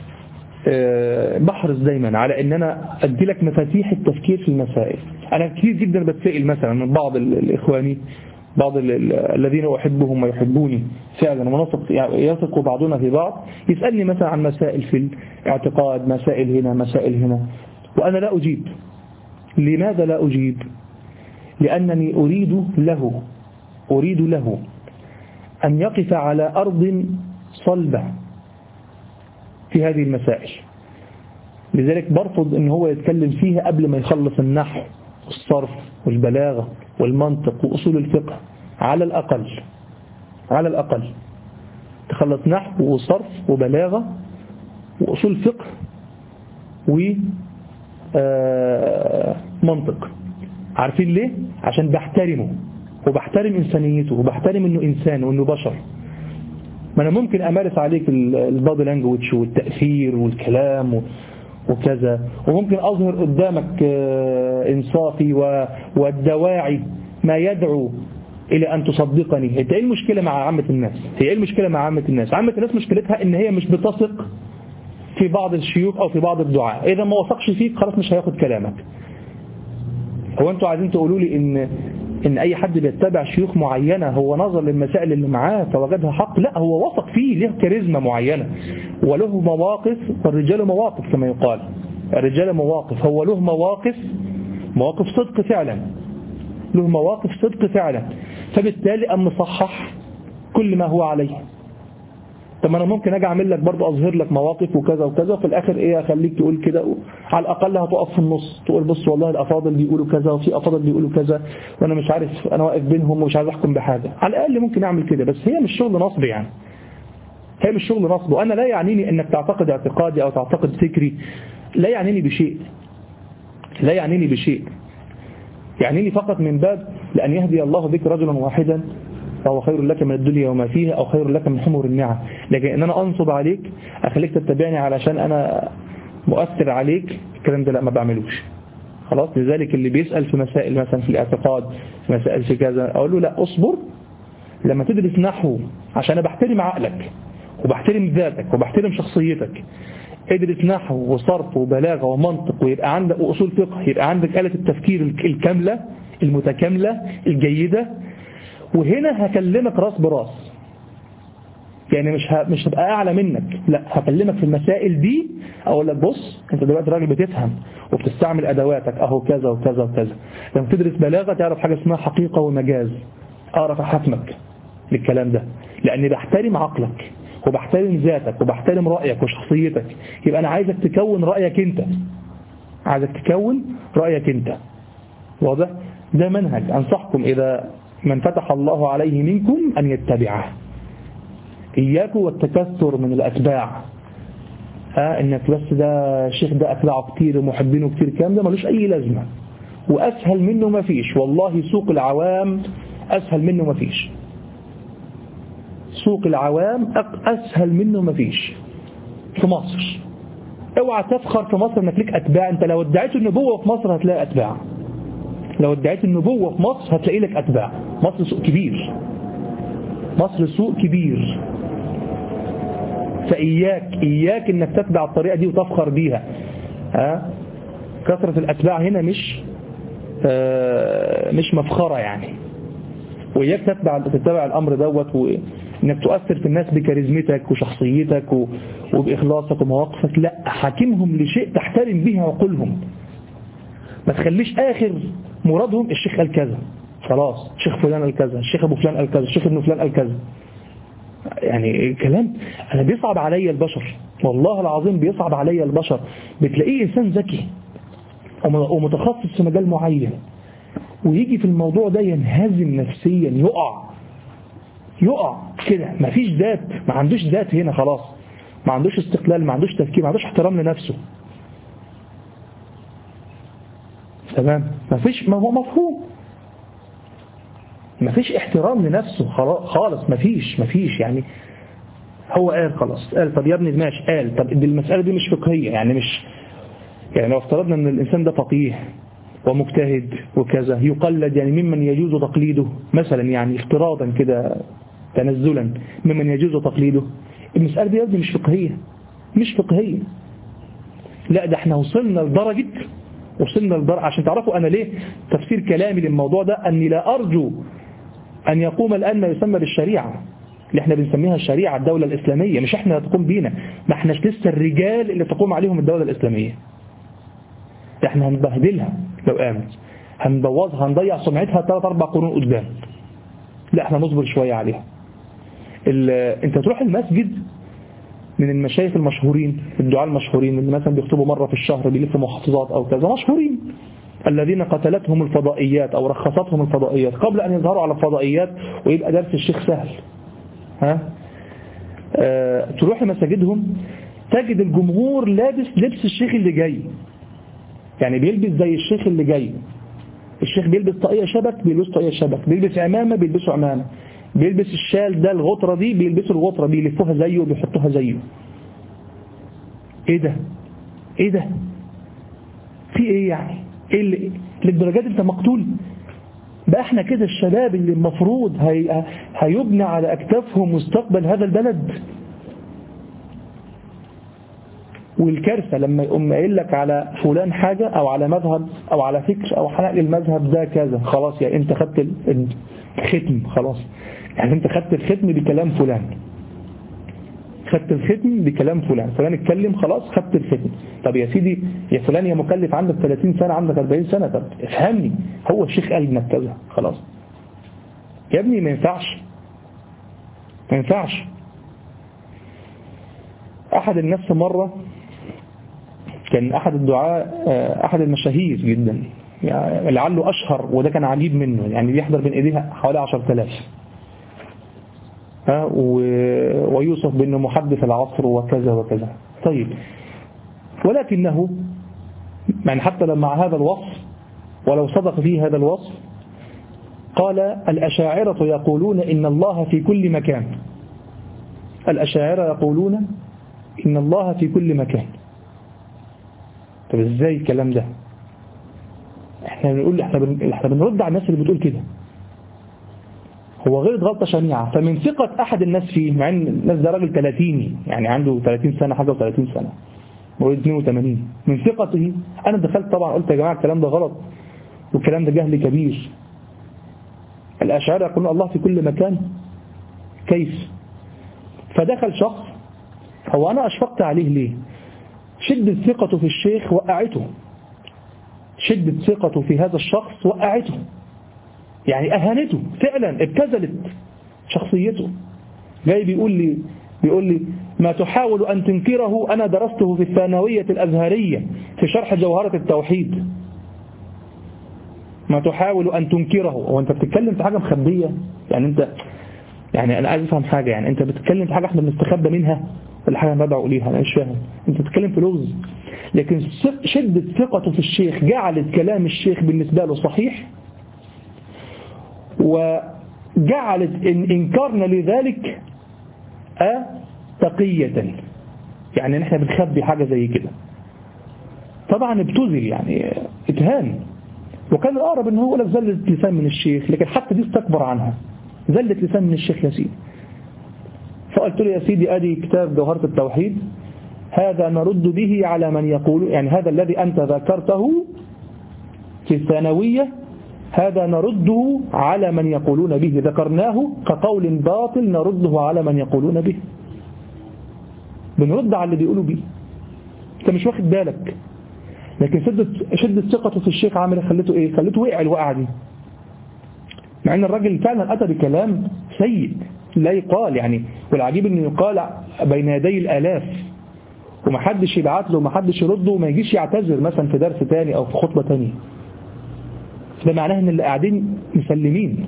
بحرص دايما على ان انا ادي لك مفاتيح التفكير في المسائل. انا كثير جدا بتسائل مثلا من بعض الاخواني، بعض الذين احبهم ويحبوني فعلا ونثق يثق بعضنا في بعض، يسالني مثلا عن مسائل في الاعتقاد، مسائل هنا مسائل هنا، وانا لا اجيب. لماذا لا اجيب؟ لانني اريد له اريد له ان يقف على ارض صلبة في هذه المسائل. لذلك برفض ان هو يتكلم فيها قبل ما يخلص النحو والصرف والبلاغة والمنطق وأصول الفقه. على الأقل على الأقل تخلص نحو وصرف وبلاغة وأصول فقه آه منطق. عارفين ليه؟ عشان بحترمه وبحترم إنسانيته وبحترم إنه إنسان وإنه بشر. ما أنا ممكن أمارس عليك البادي لانجويج والتأثير والكلام وكذا، وممكن أظهر قدامك إنصافي والدواعي ما يدعو إلى أن تصدقني. إيه المشكلة مع عامة الناس؟ هي إيه المشكلة مع عامة الناس؟ عامة الناس مشكلتها إن هي مش بتثق في بعض الشيوخ أو في بعض الدعاء. إذا ما وثقش فيك خلاص مش هياخد كلامك. هو أنتوا عايزين تقولوا لي إن إن أي حد بيتبع شيوخ معينة هو نظر للمسائل اللي معاه فوجدها حق؟ لا، هو وثق فيه، له كاريزما معينة وله مواقف، والرجال مواقف كما يقال، الرجال مواقف، هو له مواقف مواقف صدق فعلا، له مواقف صدق فعلا، فبالتالي أم مصحح كل ما هو عليه. طب أنا ممكن أجي أعمل لك برضه أظهر لك مواقف وكذا وكذا، وفي الآخر إيه أخليك تقول كده، على الأقل هتقف في النص تقول بص والله الأفاضل بيقولوا كذا وفي أفاضل بيقولوا كذا وأنا مش عارف، أنا واقف بينهم ومش عايز أحكم بحاجة. على الأقل ممكن أعمل كده، بس هي مش شغل نصب يعني، هي مش شغل نصب. وأنا لا يعنيني أنك تعتقد اعتقادي أو تعتقد فكري، لا يعنيني بشيء، لا يعنيني بشيء يعنيني فقط من باب لأن يهدي الله بك رجلا واحدا فهو خير لك من الدنيا وما فيها أو خير لك من حمر النعم. لكن أن أنا أنصب عليك أخليك تتبعني علشان أنا مؤثر عليك، الكلام ده لا ما بعملوش. خلاص. لذلك اللي بيسأل في مسائل مثلا في الاعتقاد، في مسائل في كذا، أقول له لا أصبر لما تدرس نحو، عشان أنا بحترم عقلك وبحترم ذاتك وبحترم شخصيتك. ادرس نحو وصرف وبلاغة ومنطق ويبقى عندك وأصول فقه، يبقى عندك آلة التفكير الكاملة المتكاملة الجيدة، وهنا هكلمك راس براس. يعني مش ه... مش هبقى أعلى منك، لا هكلمك في المسائل دي، أقول لك بص أنت دلوقتي راجل بتفهم وبتستعمل أدواتك أهو كذا وكذا وكذا. لما تدرس بلاغة تعرف حاجة اسمها حقيقة ومجاز، أعرف أحكمك للكلام ده، لأني بحترم عقلك وبحترم ذاتك وبحترم رأيك وشخصيتك. يبقى أنا عايزك تكون رأيك أنت، عايزك تكون رأيك أنت. واضح؟ ده منهج أنصحكم إذا من فتح الله عليه منكم أن يتبعه. إياكم والتكثر من الأتباع، ها إنك بس ده الشيخ ده أتباعه كتير ومحبينه كتير، كام ده ملوش أي لازمة، وأسهل منه ما فيش. والله سوق العوام أسهل منه ما فيش، سوق العوام أسهل منه ما فيش في مصر. اوعى تفخر في مصر انك ليك أتباع. انت لو ادعيت النبوة في مصر هتلاقي أتباع، لو ادعيت النبوة في مصر هتلاقي لك أتباع. مصر سوق كبير، مصر سوق كبير. فإياك إياك انك تتبع الطريقة دي وتفخر بيها. ها؟ كثرة الأتباع هنا مش آه مش مفخرة يعني. وإياك تتبع تتبع الأمر دوت، وإنك تؤثر في الناس بكاريزمتك وشخصيتك وبإخلاصك ومواقفك. لا، حاكمهم لشيء تحترم به عقولهم. ما تخليش آخر مرادهم الشيخ قال كذا خلاص، الشيخ فلان قال كذا، الشيخ أبو فلان قال كذا، الشيخ ابن فلان قال كذا. يعني كلام أنا بيصعب علي البشر، والله العظيم بيصعب علي البشر. بتلاقيه إنسان ذكي ومتخصص في مجال معين، ويجي في الموضوع ده ينهزم نفسيا، يقع يقع كده، ما فيش ذات، ما عندوش ذات هنا خلاص، ما عندوش استقلال، ما عندوش تفكير، ما عندوش احترام لنفسه. تمام؟ ما فيش، ما هو مفهوم، ما فيش احترام لنفسه خالص، ما فيش ما فيش يعني هو قال خلاص، قال طب يا ابني ماشي، قال طب دي المسألة دي مش فقهية، يعني مش يعني لو افترضنا ان الانسان ده فقيه ومجتهد وكذا يقلد، يعني ممن يجوز تقليده مثلا، يعني افتراضا كده تنزلا ممن يجوز تقليده، المسألة دي مش فقهية، مش فقهية. لا ده احنا وصلنا لدرجة وصلنا لدرجة عشان تعرفوا أنا ليه تفسير كلامي للموضوع ده، أني لا أرجو أن يقوم الآن ما يسمى بالشريعة اللي احنا بنسميها الشريعة، الدولة الإسلامية. مش احنا تقوم بينا، ما احناش لسه الرجال اللي تقوم عليهم الدولة الإسلامية. احنا هنبهدلها لو قامت، هنبوظها، هنضيع سمعتها ثلاث أربع قرون قدام. لا احنا نصبر شوية عليها. انت تروح المسجد من المشايخ المشهورين، الدعاء المشهورين اللي مثلا بيخطبوا مرة في الشهر، بيلفوا محافظات أو كذا، مشهورين، الذين قتلتهم الفضائيات أو رخصتهم الفضائيات قبل أن يظهروا على الفضائيات ويبقى درس الشيخ سهل. ها أه تروح لمساجدهم تجد الجمهور لابس لبس الشيخ اللي جاي، يعني بيلبس زي الشيخ اللي جاي. الشيخ بيلبس طاقية شبك بيلبس طاقية شبك، بيلبس عمامة بيلبسوا عمامة، بيلبس الشال ده الغطرة دي بيلبسوا الغطرة، بيلفوها زيه وبيحطوها زيه. ايه ده ايه ده في ايه يعني؟ ايه اللي للدرجات انت مقتول بقى؟ احنا كده الشباب اللي المفروض هي... هيبنى على اكتافهم مستقبل هذا البلد. والكارثة لما يقوم قايل لك على فلان حاجة او على مذهب او على فكر او حنقل المذهب ده كذا، خلاص يعني انت خدت الختم، خلاص يعني انت خدت الختم بكلام فلان، خدت الختم بكلام فلان، فلان اتكلم خلاص خدت الختم. طب يا سيدي يا فلان يا مكلف، عندك ثلاثين سنة عندك أربعين سنة، طب افهمني، هو الشيخ قال لنا كذا خلاص يا ابني، ما ينفعش ما ينفعش. أحد الناس مرة كان أحد الدعاء أحد المشاهير جدا يعني لعله أشهر، وده كان عجيب منه، يعني بيحضر بين إيديها حوالي عشرة آلاف، ها ويوصف بأنه محدث العصر وكذا وكذا. طيب ولكنه يعني حتى لما مع هذا الوصف ولو صدق فيه هذا الوصف، قال الأشاعرة يقولون إن الله في كل مكان. الأشاعرة يقولون إن الله في كل مكان. طب ازاي الكلام ده؟ احنا بنقول احنا بن... احنا بنرد على الناس اللي بتقول كده. هو غلط غلطة شنيعة، فمن ثقة أحد الناس فيه، مع ان الناس ده راجل ثلاثيني يعني عنده ثلاثين سنة حاجة وثلاثين سنة مواليد اثنين وثمانين، من ثقته أنا دخلت طبعا قلت يا جماعة الكلام ده غلط والكلام ده جهل كبير. الأشاعرة يقولون الله في كل مكان، كيف؟ فدخل شخص، هو أنا أشفقت عليه ليه؟ شدة ثقته في الشيخ وقعته، شدة ثقته في هذا الشخص وقعته، يعني أهانته فعلا، ابتذلت شخصيته. جاي بيقول لي بيقول لي ما تحاول أن تنكره أنا درسته في الثانوية الأزهرية في شرح جوهرة التوحيد. ما تحاول أن تنكره، وأنت بتتكلم في حاجة مخبية يعني؟ أنت يعني أنا عايز أفهم حاجة، يعني أنت بتتكلم في حاجة احنا بنستخبى منها ولا حاجة ندعو إليها؟ أنا مش فاهم. أنت بتتكلم في لغز، لكن شدة ثقته في الشيخ جعلت كلام الشيخ بالنسبة له صحيح، وجعلت إن إنكارنا لذلك أه تقية، يعني نحن بنخبي حاجة زي كده. طبعا ابتذل يعني اتهان، وكان الأقرب إنه هو لك زلة لسان من الشيخ، لكن حتى دي استكبر عنها، زلة لسان من الشيخ يا سيدي. فقلت له يا سيدي أدي كتاب جوهرة التوحيد، هذا نرد به على من يقول، يعني هذا الذي أنت ذكرته في الثانوية هذا نرده على من يقولون به، ذكرناه كقول باطل نرده على من يقولون به، بنرد على اللي بيقولوا به. انت مش واخد بالك، لكن شدة شدة ثقته في الشيخ عامل خلته ايه؟ خلته وقع الوقعه دي، مع ان الراجل فعلا اتى بكلام سيء لا يقال يعني. والعجيب انه يقال بين يدي الالاف ومحدش يبعت له ومحدش يرده وما يجيش يعتذر مثلا في درس تاني او في خطبه تانية. ده معناه ان اللي قاعدين مسلمين.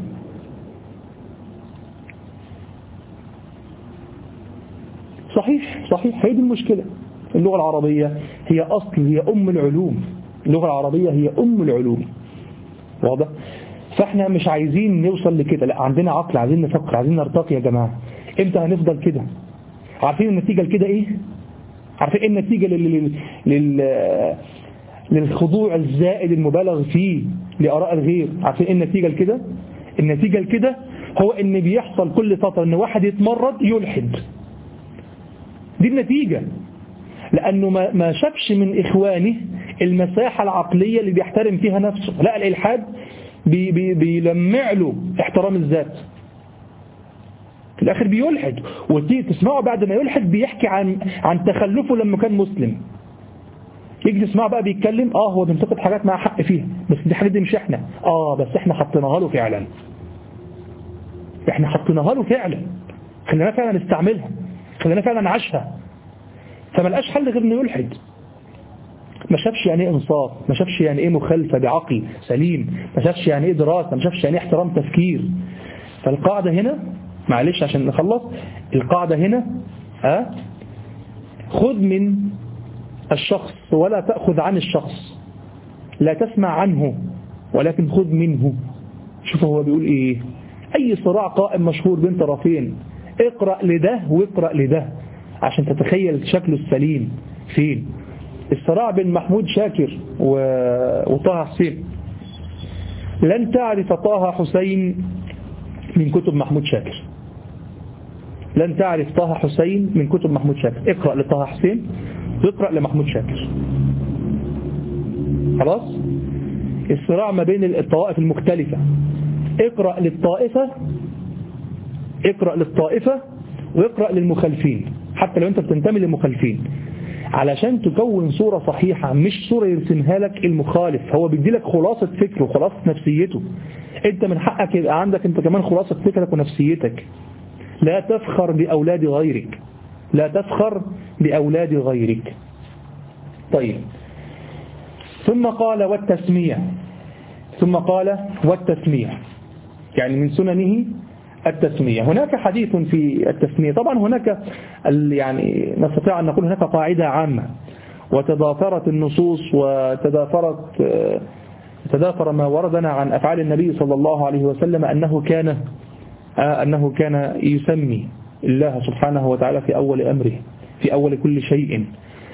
صحيح صحيح، هي دي المشكلة. اللغة العربية هي أصل، هي أم العلوم، اللغة العربية هي أم العلوم، واضح؟ فاحنا مش عايزين نوصل لكده، لا عندنا عقل، عايزين نفكر، عايزين نرتقي يا جماعة. امتى هنفضل كده؟ عارفين النتيجة لكده ايه؟ عارفين ايه النتيجة لل... لل... للخضوع الزائد المبالغ فيه لآراء الغير؟ عارفين ايه النتيجة لكده؟ النتيجة لكده هو ان بيحصل كل فترة ان واحد يتمرد يلحد. دي النتيجة، لأنه ما ما شافش من إخوانه المساحة العقلية اللي بيحترم فيها نفسه. لا، الإلحاد بي بي بيلمع له احترام الذات، في الآخر بيلحد. وتيجي تسمعه بعد ما يلحد بيحكي عن عن تخلفه لما كان مسلم. يجي تسمعه بقى بيتكلم اه هو بينتقد حاجات مع حق فيها، بس دي حاجات دي مش احنا، اه بس احنا حطيناها له فعلا، احنا حطيناها له فعلا، خلينا فعلا نستعملها، خلينا فعلا نعيشها. فما لقاش حل غير انه يلحد. ما شافش يعني ايه انصاف، ما شافش يعني ايه مخالفه بعقل سليم، ما شافش يعني ايه دراسه، ما شافش يعني ايه احترام تفكير. فالقاعده هنا، معلش عشان نخلص، القاعده هنا ها خذ من الشخص ولا تأخذ عن الشخص. لا تسمع عنه ولكن خذ منه. شوف هو بيقول إيه، أي صراع قائم مشهور بين طرفين اقرأ لده واقرأ لده عشان تتخيل شكله السليم فين. الصراع بين محمود شاكر وطه حسين، لن تعرف طه حسين من كتب محمود شاكر، لن تعرف طه حسين من كتب محمود شاكر. اقرأ لطه حسين واقرأ لمحمود شاكر. خلاص. الصراع ما بين الطوائف المختلفة، اقرأ للطائفة اقرأ للطائفة واقرأ للمخالفين حتى لو انت بتنتمي للمخالفين، علشان تكون صورة صحيحة، مش صورة يرسمها لك المخالف. هو بيدي لك خلاصة فكره وخلاصة نفسيته، انت من حقك يبقى عندك انت كمان خلاصة فكرك ونفسيتك. لا تفخر بأولاد غيرك، لا تفخر بأولاد غيرك. طيب، ثم قال والتسمية، ثم قال والتسمية يعني من سننه التسمية. هناك حديث في التسمية، طبعا هناك يعني نستطيع أن نقول هناك قاعدة عامة، وتضافرت النصوص وتضافرت تضافر ما وردنا عن أفعال النبي صلى الله عليه وسلم أنه كان أنه كان يسمي الله سبحانه وتعالى في أول أمره، في أول كل شيء.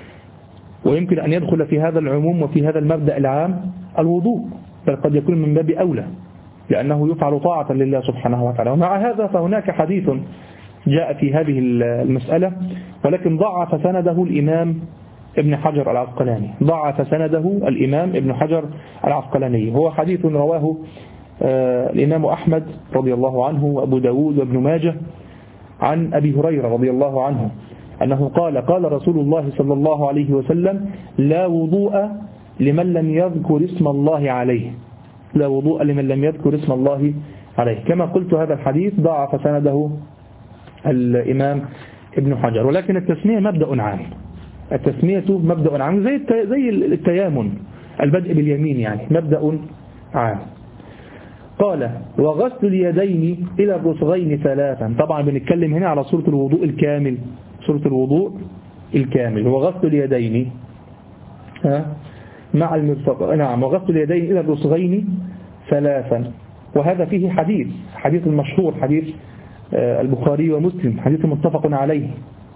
ويمكن أن يدخل في هذا العموم وفي هذا المبدأ العام الوضوء، بل قد يكون من باب أولى لأنه يفعل طاعة لله سبحانه وتعالى. ومع هذا فهناك حديث جاء في هذه المسألة، ولكن ضعف سنده الإمام ابن حجر العسقلاني، ضعف سنده الإمام ابن حجر العسقلاني. هو حديث رواه الإمام أحمد رضي الله عنه وأبو داود وابن ماجه عن أبي هريرة رضي الله عنه أنه قال قال رسول الله صلى الله عليه وسلم لا وضوء لمن لم يذكر اسم الله عليه، لا وضوء لمن لم يذكر اسم الله عليه. كما قلت هذا الحديث ضعف سنده الإمام ابن حجر. ولكن التسمية مبدأ عام، التسمية مبدأ عام زي زي التيامن، البدء باليمين يعني مبدأ عام. قال وغسل اليدين إلى الرسغين ثلاثا. طبعا بنتكلم هنا على سورة الوضوء الكامل، سورة الوضوء الكامل. وغسل اليدين ها مع المرفق، نعم، وغسل اليدين إلى الرسغين ثلاثا. وهذا فيه حديث حديث المشهور، حديث البخاري ومسلم، حديث متفق عليه،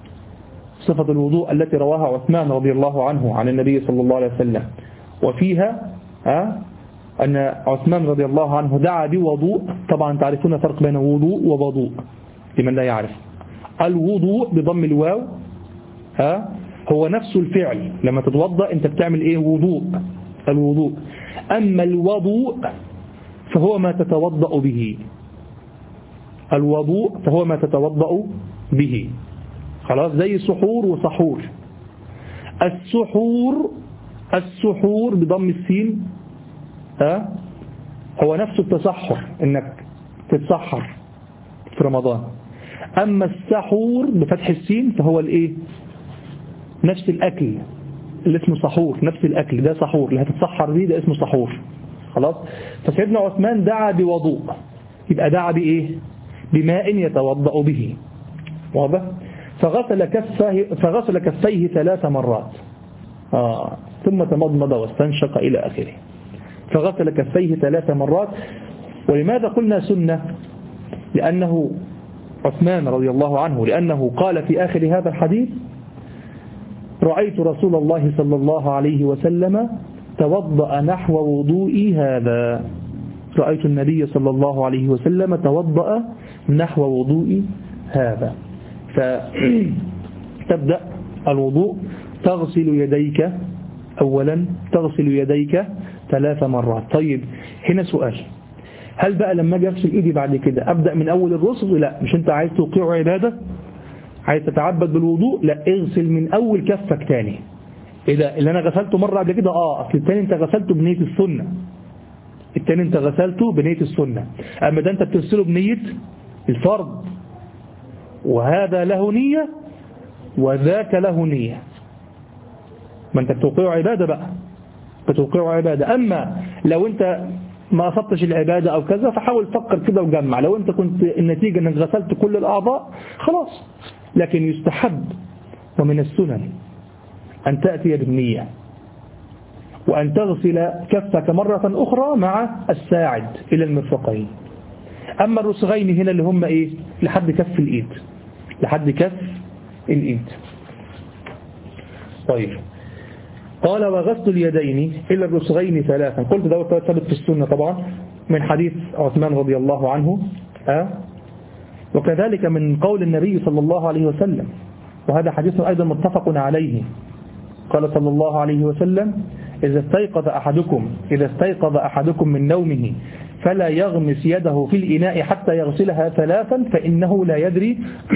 صفة الوضوء التي رواها عثمان رضي الله عنه عن النبي صلى الله عليه وسلم. وفيها ها أن عثمان رضي الله عنه دعا بوضوء. طبعا تعرفون فرق بين وضوء ووضوء لمن لا يعرف. الوضوء بضم الواو ها هو نفس الفعل، لما تتوضأ انت بتعمل ايه؟ وضوء، الوضوء. اما الوضوء فهو ما تتوضأ به، الوضوء فهو ما تتوضأ به. خلاص، زي سحور وسحور. السحور السحور بضم السين ها هو نفس التسحر، انك تتسحر في رمضان. اما السحور بفتح السين فهو الايه؟ نفس الأكل اللي اسمه سحور، نفس الأكل ده سحور اللي هتتسحر بيه، ده اسمه سحور. خلاص. فسيدنا عثمان دعا بوضوء، يبقى دعا بإيه؟ بماء يتوضأ به، واضح؟ فغسل كفيه فغسل كفيه ثلاث مرات آه. ثم تمضمض واستنشق إلى آخره. فغسل كفيه ثلاث مرات. ولماذا قلنا سنة؟ لأنه عثمان رضي الله عنه لأنه قال في آخر هذا الحديث رأيت رسول الله صلى الله عليه وسلم توضأ نحو وضوئي هذا، رأيت النبي صلى الله عليه وسلم توضأ نحو وضوئي هذا. فتبدأ الوضوء تغسل يديك أولا، تغسل يديك ثلاث مرات. طيب هنا سؤال، هل بقى لما اجي اغسل ايدي بعد كده ابدأ من اول الرسغ؟ لا، مش انت عايز توقيع عبادة، عايز تتعبد بالوضوء، لا، اغسل من اول كفك تاني. اذا اللي انا غسلته مرة قبل كده اه اصل التاني انت غسلته بنية السنة، التاني انت غسلته بنية السنة. اما ده انت بتغسله بنية الفرض، وهذا له نية وذاك له نية. ما انت بتوقيع عبادة بقى، بتوقيع عبادة. اما لو انت ما أصبتش العبادة أو كذا فحاول تفكر كده وجمع. لو أنت كنت النتيجة أنك غسلت كل الأعضاء خلاص. لكن يستحب ومن السنن أن تأتي بالنية، وأن تغسل كفك مرة أخرى مع الساعد إلى المرفقين. أما الرسغين هنا اللي هم إيه؟ لحد كف الإيد، لحد كف الإيد. طيب قال وغسل اليدين إلى الرسغين ثلاثا. قلت ده ثابت في السنة طبعا من حديث عثمان رضي الله عنه، أه؟ وكذلك من قول النبي صلى الله عليه وسلم، وهذا حديث أيضا متفق عليه. قال صلى الله عليه وسلم إذا استيقظ أحدكم إذا استيقظ أحدكم من نومه فلا يغمس يده في الإناء حتى يغسلها ثلاثا فإنه لا يدري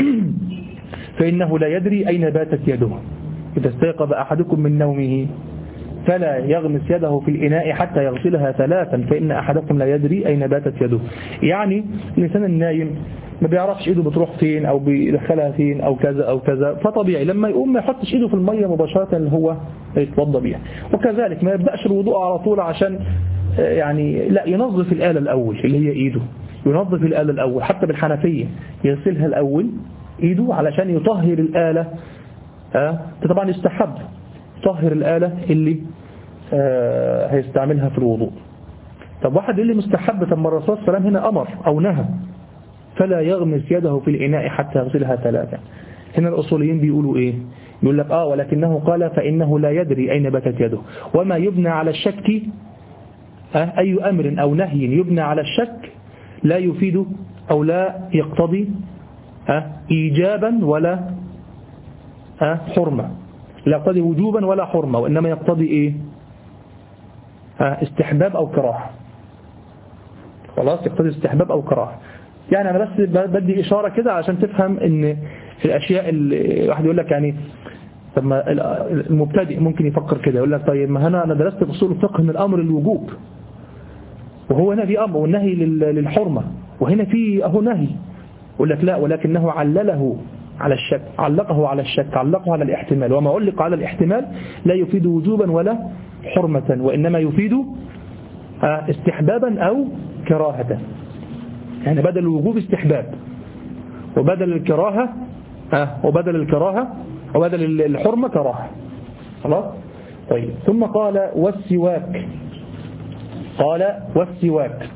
فإنه لا يدري أين باتت يده. إذا استيقظ أحدكم من نومه فلا يغمس يده في الإناء حتى يغسلها ثلاثا فإن أحدكم لا يدري أين باتت يده. يعني الإنسان النايم ما بيعرفش إيده بتروح فين أو بيدخلها فين أو كذا أو كذا، فطبيعي لما يقوم ما يحطش إيده في المية مباشرة اللي هو يتوضى بيها. وكذلك ما يبدأش الوضوء على طول عشان يعني لا، ينظف الآلة الأول اللي هي إيده، ينظف الآلة الأول حتى بالحنفية يغسلها الأول إيده علشان يطهر الآلة. أه؟ طبعا يستحب طهر الآلة اللي أه هيستعملها في الوضوء. طب واحد اللي مستحب، طب الرسول صلى الله عليه وسلم هنا أمر أو نهى فلا يغمس يده في الإناء حتى يغسلها ثلاثة. هنا الأصوليين بيقولوا إيه؟ يقول لك آه ولكنه قال فإنه لا يدري أين باتت يده. وما يبنى على الشك أه؟ أي أمر أو نهي يبنى على الشك لا يفيد أو لا يقتضي أه؟ إيجابا ولا أه؟ حرمة، لا يقتضي وجوبا ولا حرمة، وإنما يقتضي إيه؟ أه؟ استحباب أو كراهة. خلاص، يقتضي استحباب أو كراهة. يعني أنا بس بدي إشارة كده عشان تفهم إن الأشياء اللي واحد يقول لك يعني طب ما المبتدئ ممكن يفكر كده يقول لك طيب ما هنا أنا درست في أصول الفقه من الأمر الوجوب، وهو هنا في أمر والنهي للحرمة، وهنا في أهو نهي. يقول لك لا، ولكنه علله على الشك، علقه على الشك، علقه على الاحتمال، وما علق على الاحتمال لا يفيد وجوبا ولا حرمة، وإنما يفيد استحبابا أو كراهة. يعني بدل الوجوب استحباب، وبدل الكراهة آه وبدل الكراهة وبدل الحرمة كراهة. خلاص. طيب ثم قال والسواك، قال والسواك.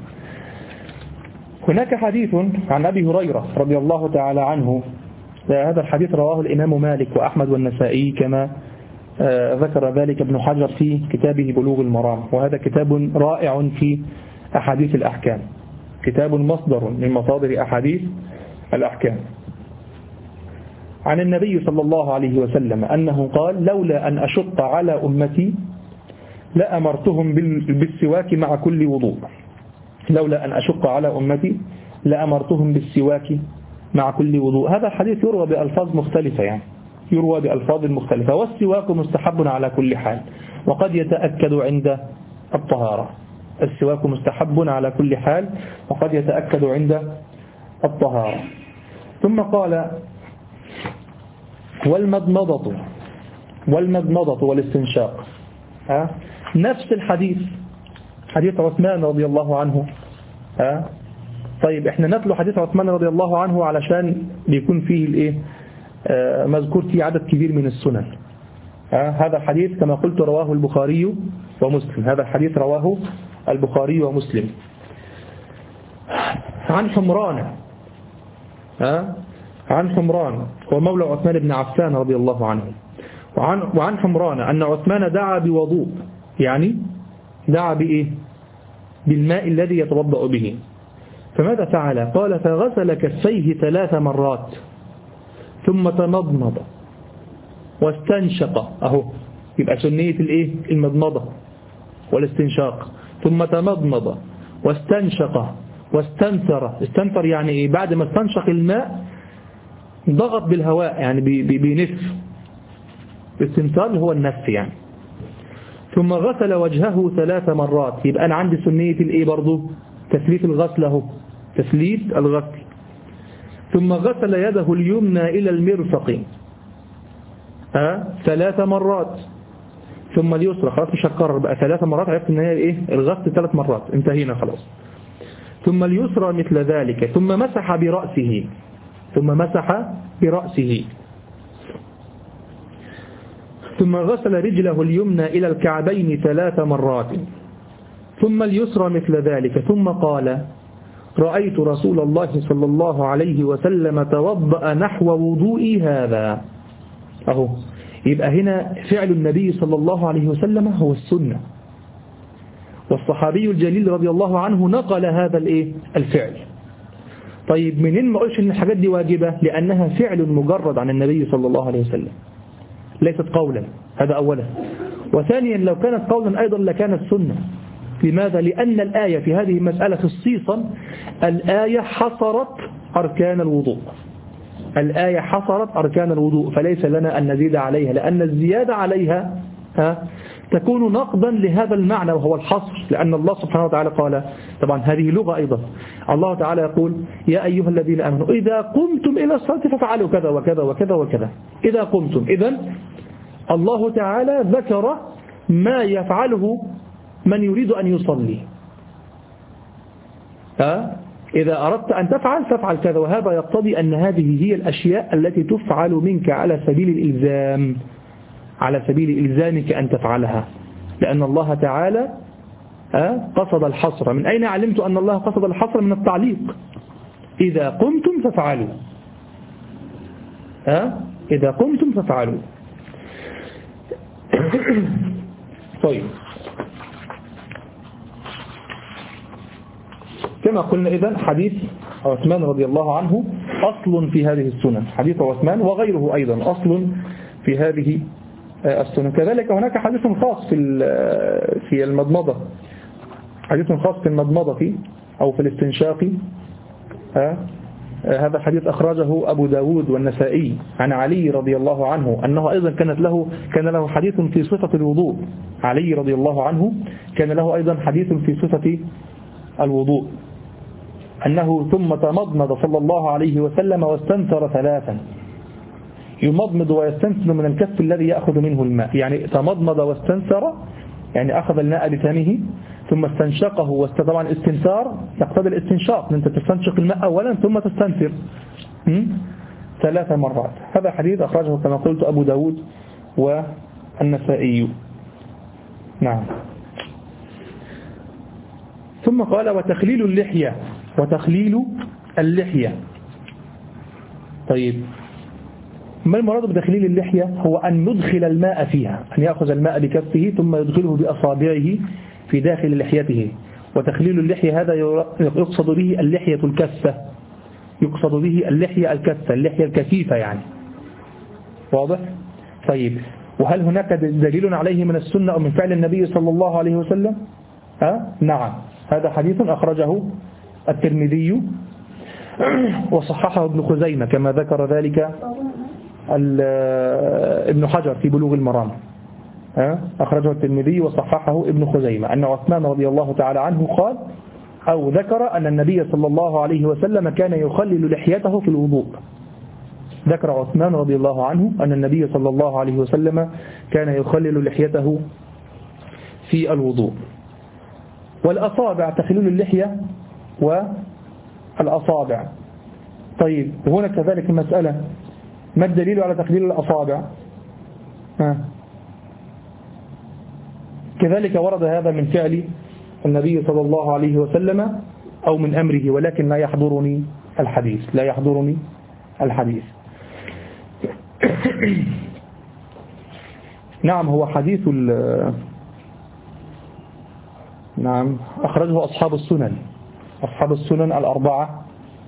هناك حديث عن أبي هريرة رضي الله تعالى عنه، هذا الحديث رواه الإمام مالك وأحمد والنسائي كما ذكر ذلك ابن حجر في كتابه بلوغ المرام، وهذا كتاب رائع في أحاديث الأحكام، كتاب مصدر من مصادر أحاديث الأحكام. عن النبي صلى الله عليه وسلم أنه قال لولا أن أشق على أمتي لأمرتهم بالسواك مع كل وضوء. لولا أن أشق على أمتي لأمرتهم بالسواك مع كل وضوء. هذا الحديث يروى بألفاظ مختلفة، يعني يروى بألفاظ مختلفة. والسواك مستحب على كل حال وقد يتأكد عند الطهارة. السواك مستحب على كل حال وقد يتأكد عند الطهارة. ثم قال والمضمضة والمضمضة والاستنشاق، ها؟ نفس الحديث، حديث عثمان رضي الله عنه. ها؟ طيب احنا نتلو حديث عثمان رضي الله عنه علشان بيكون فيه الايه آه مذكور فيه عدد كبير من السنن. ها؟ هذا الحديث كما قلت رواه البخاري ومسلم، هذا الحديث رواه البخاري ومسلم. عن حمران، ها؟ عن حمران هو مولى عثمان بن عفان رضي الله عنه. وعن, وعن حمران أن عثمان دعا بوضوء، يعني دعا بإيه؟ بالماء الذي يتوضأ به. فماذا فعل؟ قال فغسل كفيه ثلاث مرات ثم تمضمض واستنشق. أهو يبقى سنية الإيه؟ المضمضة والاستنشاق. ثم تمضمض واستنشق واستنثر. استنثر يعني إيه؟ بعد ما استنشق الماء ضغط بالهواء، يعني بينف. الاستنثار هو النف يعني. ثم غسل وجهه ثلاث مرات. يبقى أنا عندي سنية الإيه برضو؟ تثليث الغسل اهو، تثليث الغسل. ثم غسل يده اليمنى إلى المرفق أه؟ ثلاث مرات. ثم اليسرى، خلاص مش هتكرر بقى، ثلاث مرات. عرفت ان هي ايه؟ الغسل ثلاث مرات، انتهينا خلاص. ثم اليسرى مثل ذلك. ثم مسح برأسه، ثم مسح برأسه. ثم غسل رجله اليمنى إلى الكعبين ثلاث مرات ثم اليسرى مثل ذلك ثم قال رأيت رسول الله صلى الله عليه وسلم توضأ نحو وضوئي هذا. أهو يبقى هنا فعل النبي صلى الله عليه وسلم هو السنة، والصحابي الجليل رضي الله عنه نقل هذا الايه الفعل. طيب منين ما قلش ان الحاجات دي واجبة؟ لأنها فعل مجرد عن النبي صلى الله عليه وسلم ليست قولا، هذا أولا. وثانيا لو كانت قولا أيضا لكانت سنة. لماذا؟ لأن الآية في هذه المسألة خصيصا الآية حصرت أركان الوضوء، الآية حصرت أركان الوضوء، فليس لنا أن نزيد عليها، لأن الزيادة عليها ها تكون نقضا لهذا المعنى وهو الحصر. لأن الله سبحانه وتعالى قال، طبعا هذه لغة أيضا، الله تعالى يقول يا أيها الذين آمنوا إذا قمتم إلى الصلاة فافعلوا كذا وكذا وكذا وكذا. إذا قمتم، إذن الله تعالى ذكر ما يفعله من يريد أن يصلي. ها إذا أردت أن تفعل فافعل كذا، وهذا يقتضي أن هذه هي الأشياء التي تفعل منك على سبيل الإلزام، على سبيل إلزامك أن تفعلها، لأن الله تعالى قصد الحصر. من أين علمت أن الله قصد الحصر؟ من التعليق، إذا قمتم فافعلوا، ها إذا قمتم فافعلوا. طيب كما قلنا إذن حديث عثمان رضي الله عنه أصل في هذه السنن، حديث عثمان وغيره أيضا أصل في هذه السنن. كذلك هناك حديث خاص في في المضمضة، حديث خاص في المضمضة أو في الاستنشاق. هذا حديث أخرجه أبو داود والنسائي عن علي رضي الله عنه أنه أيضا كانت له كان له حديث في صفة الوضوء. علي رضي الله عنه كان له أيضا حديث في صفة الوضوء، أنه ثم تمضمض صلى الله عليه وسلم واستنثر ثلاثا. يمضمض ويستنثر من الكف الذي يأخذ منه الماء، يعني تمضمض واستنثر يعني أخذ الماء بفمه ثم استنشقه. وطبعا استنثار يقتضي الاستنشاق، أنت تستنشق الماء أولا ثم تستنثر ثلاث مرات. هذا حديث أخرجه كما قلت أبو داود والنسائي. نعم. ثم قال وتخليل اللحية، وتخليل اللحية. طيب ما المراد بتخليل اللحية؟ هو أن ندخل الماء فيها، أن يأخذ الماء بكفه ثم يدخله بأصابعه في داخل لحيته. وتخليل اللحية هذا يقصد به اللحية الكثة، يقصد به اللحية الكثة، اللحية الكثيفة يعني. واضح؟ طيب وهل هناك دليل عليه من السنة أو من فعل النبي صلى الله عليه وسلم؟ ها؟ نعم، هذا حديث أخرجه الترمذي وصححه ابن خزيمة كما ذكر ذلك ابن حجر في بلوغ المرام. أخرجه الترمذي وصححه ابن خزيمة أن عثمان رضي الله تعالى عنه قال أو ذكر أن النبي صلى الله عليه وسلم كان يخلل لحيته في الوضوء. ذكر عثمان رضي الله عنه أن النبي صلى الله عليه وسلم كان يخلل لحيته في الوضوء. والأصابع، تخليل اللحية والأصابع. طيب هنا كذلك المسألة، ما الدليل على تخليل الأصابع؟ ها. كذلك ورد هذا من فعل النبي صلى الله عليه وسلم أو من أمره، ولكن لا يحضرني الحديث، لا يحضرني الحديث. نعم هو حديث نعم أخرجه أصحاب السنن، أصحاب السنن الأربعة،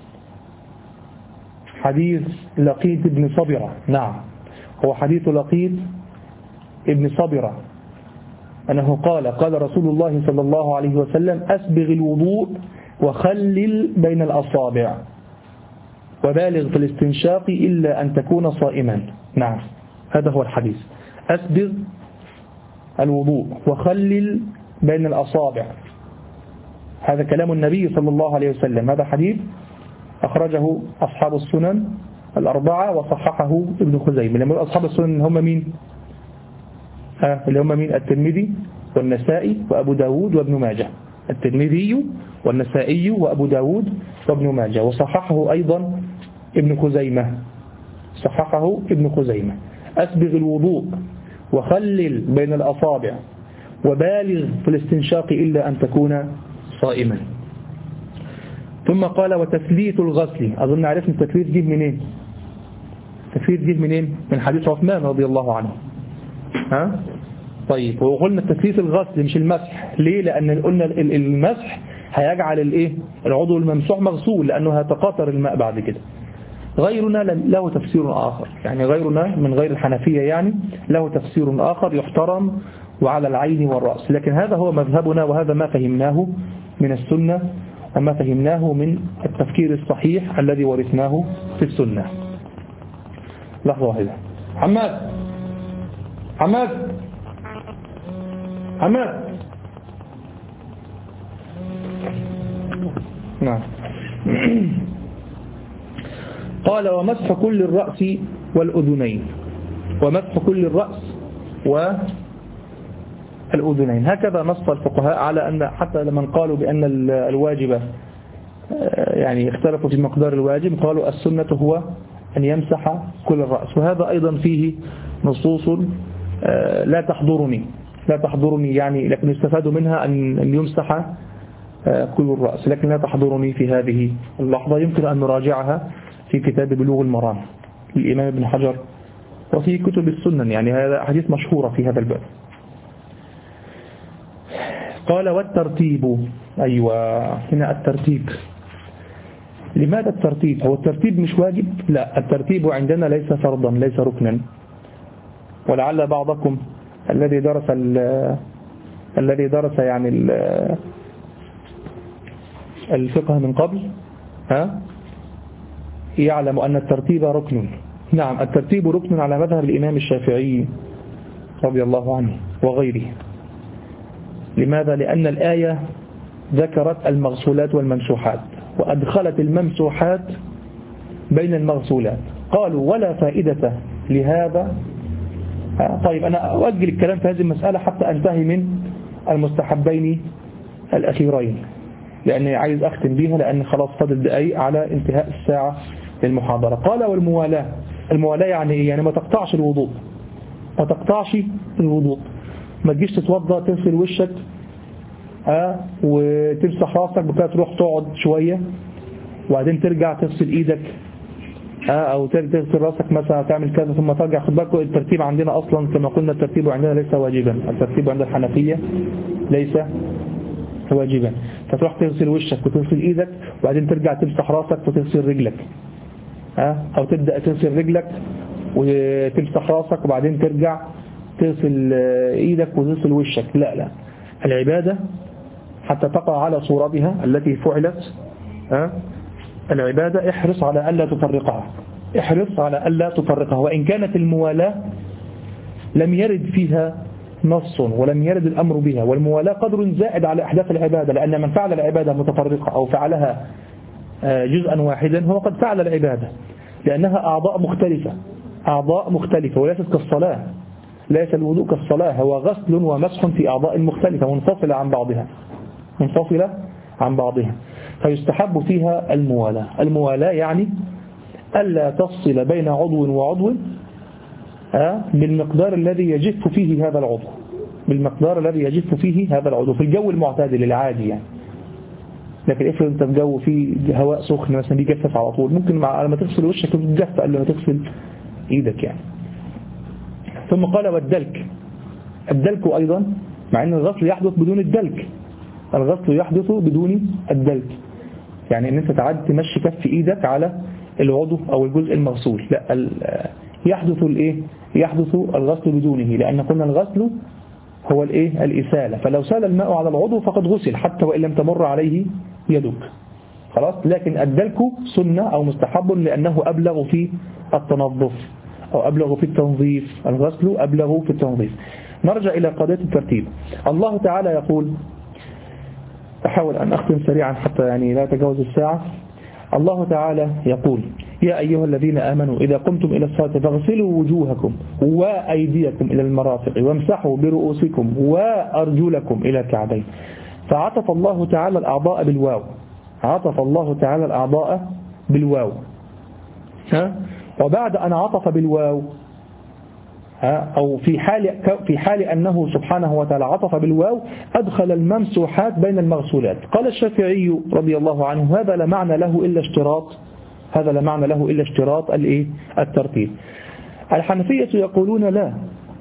حديث لقيط بن صبرة. نعم هو حديث لقيط ابن صبرة أنه قال قال رسول الله صلى الله عليه وسلم أسبغ الوضوء وخلل بين الأصابع وبالغ في الاستنشاق إلا أن تكون صائما. نعم هذا هو الحديث، أسبغ الوضوء وخلل بين الأصابع، هذا كلام النبي صلى الله عليه وسلم. هذا حديث أخرجه أصحاب السنن الأربعة وصححه ابن خزيمة. لما يقول أصحاب السنن هم مين؟ ها اللي هم مين؟ الترمذي والنسائي وأبو داود وابن ماجه. الترمذي والنسائي وأبو داود وابن ماجه، وصححه أيضا ابن خزيمة، صححه ابن خزيمة. أسبغ الوضوء وخلل بين الأصابع وبالغ في الاستنشاق إلا أن تكون صائما. ثم قال وتثليث الغسل. أظن عرفنا التثليث جه منين؟ التثليث جه منين؟ من حديث عثمان رضي الله عنه. ها؟ طيب وقلنا التثليث الغسل مش المسح. ليه؟ لأن قلنا المسح هيجعل الايه العضو الممسوح مغسول لأنه هيتقاطر الماء بعد كده. غيرنا له تفسير آخر، يعني غيرنا من غير الحنفية يعني له تفسير آخر يحترم وعلى العين والرأس، لكن هذا هو مذهبنا وهذا ما فهمناه من السنة وما فهمناه من التفكير الصحيح الذي ورثناه في السنة. لحظة واحدة. حماد حماد حماد نعم. قال ومسح كل الرأس والأذنين، ومسح كل الرأس والأذنين. هكذا نص الفقهاء على أن حتى لمن قالوا بأن الواجب يعني اختلفوا في مقدار الواجب، قالوا السنة هو أن يمسح كل الرأس، وهذا أيضا فيه نصوص لا تحضرني لا تحضرني يعني لكن يستفاد منها أن يمسح كل الرأس، لكن لا تحضرني في هذه اللحظة. يمكن أن نراجعها في كتاب بلوغ المرام للإمام ابن حجر وفي كتب السنن، يعني هذا حديث مشهورة في هذا الباب. قال والترتيب. أيوة هنا الترتيب. لماذا الترتيب؟ هو الترتيب مش واجب؟ لا، الترتيب عندنا ليس فرضا ليس ركنا، ولعل بعضكم الذي درس الذي درس يعني الفقه من قبل ها يعلم أن الترتيب ركن. نعم الترتيب ركن على مذهب الإمام الشافعي رضي الله عنه وغيره. لماذا؟ لأن الآية ذكرت المغسولات والممسوحات وأدخلت الممسوحات بين المغسولات. قالوا ولا فائدة لهذا. طيب أنا أؤجل الكلام في هذه المسألة حتى أنتهي من المستحبين الأخيرين، لأني عايز أختم بيها لأن خلاص فاضل دقايق على انتهاء الساعة للمحاضرة. قال والموالاة. الموالاة يعني إيه؟ يعني ما تقطعش الوضوء، ما تقطعش الوضوء، ما تجيش تتوضأ تغسل وشك ها وتمسح راسك بكده تروح تقعد شوية وبعدين ترجع تغسل إيدك ها أو تغسل راسك مثلا تعمل كذا ثم ترجع. خد بالك الترتيب عندنا أصلا كما قلنا الترتيب عندنا ليس واجبا، الترتيب عند الحنفية ليس واجبا. فتروح تغسل وشك وتغسل ايدك وبعدين ترجع تمسح راسك وتغسل رجلك ها او تبدأ تغسل رجلك وتمسح راسك وبعدين ترجع تغسل ايدك وتغسل وشك. لا لا، العبادة حتى تقع على صورتها التي فعلت ها العبادة احرص على ألا تفرقها، احرص على ألا تفرقها. وإن كانت الموالاة لم يرد فيها نص ولم يرد الأمر بها، والموالاة قدر زائد على أحداث العبادة، لأن من فعل العبادة متفرقة أو فعلها جزءا واحدا هو قد فعل العبادة، لأنها أعضاء مختلفة أعضاء مختلفة وليست كالصلاة. ليس الوضوء كالصلاة، هو غسل ومسح في أعضاء مختلفة منفصلة عن بعضها منفصلة عن بعضها فيستحب فيها الموالاة. الموالاة يعني ألا تفصل بين عضو وعضو بالمقدار الذي يجف فيه هذا العضو بالمقدار الذي يجف فيه هذا العضو في الجو المعتدل العادي يعني. لكن افرض انت في جو فيه هواء سخن مثلا بيجفف على طول، ممكن مع لما تغسل وشك تجف قبل ما تغسل ايدك يعني. ثم قال والدلك. الدلك ايضا مع ان الغسل يحدث بدون الدلك، الغسل يحدث بدون الدلك، يعني ان انت تعد تمشي كف ايدك على العضو او الجزء المغسول، لا يحدث الايه يحدث الغسل بدونه، لان قلنا الغسل هو الايه الإسالة، فلو سال الماء على العضو فقد غسل حتى وإن لم تمر عليه يدك خلاص. لكن الدلك سنة أو مستحب لأنه أبلغ في التنظف أو أبلغ في التنظيف، الغسل أبلغ في التنظيف. نرجع إلى قضية الترتيب. الله تعالى يقول، أحاول أن أختم سريعا حتى يعني لا تجاوز الساعة. الله تعالى يقول يا أيها الذين آمنوا إذا قمتم إلى الصلاة فاغسلوا وجوهكم وأيديكم إلى المرافق وامسحوا برؤوسكم وأرجلكم إلى الكعبين. فعطف الله تعالى الأعضاء بالواو، عطف الله تعالى الأعضاء بالواو ها؟ وبعد أن عطف بالواو أو في حال في حال أنه سبحانه وتعالى عطف بالواو أدخل الممسوحات بين المغسولات. قال الشافعي رضي الله عنه هذا لا معنى له إلا اشتراط هذا لا معنى له إلا اشتراط الإيه الترتيب. الحنفية يقولون لا،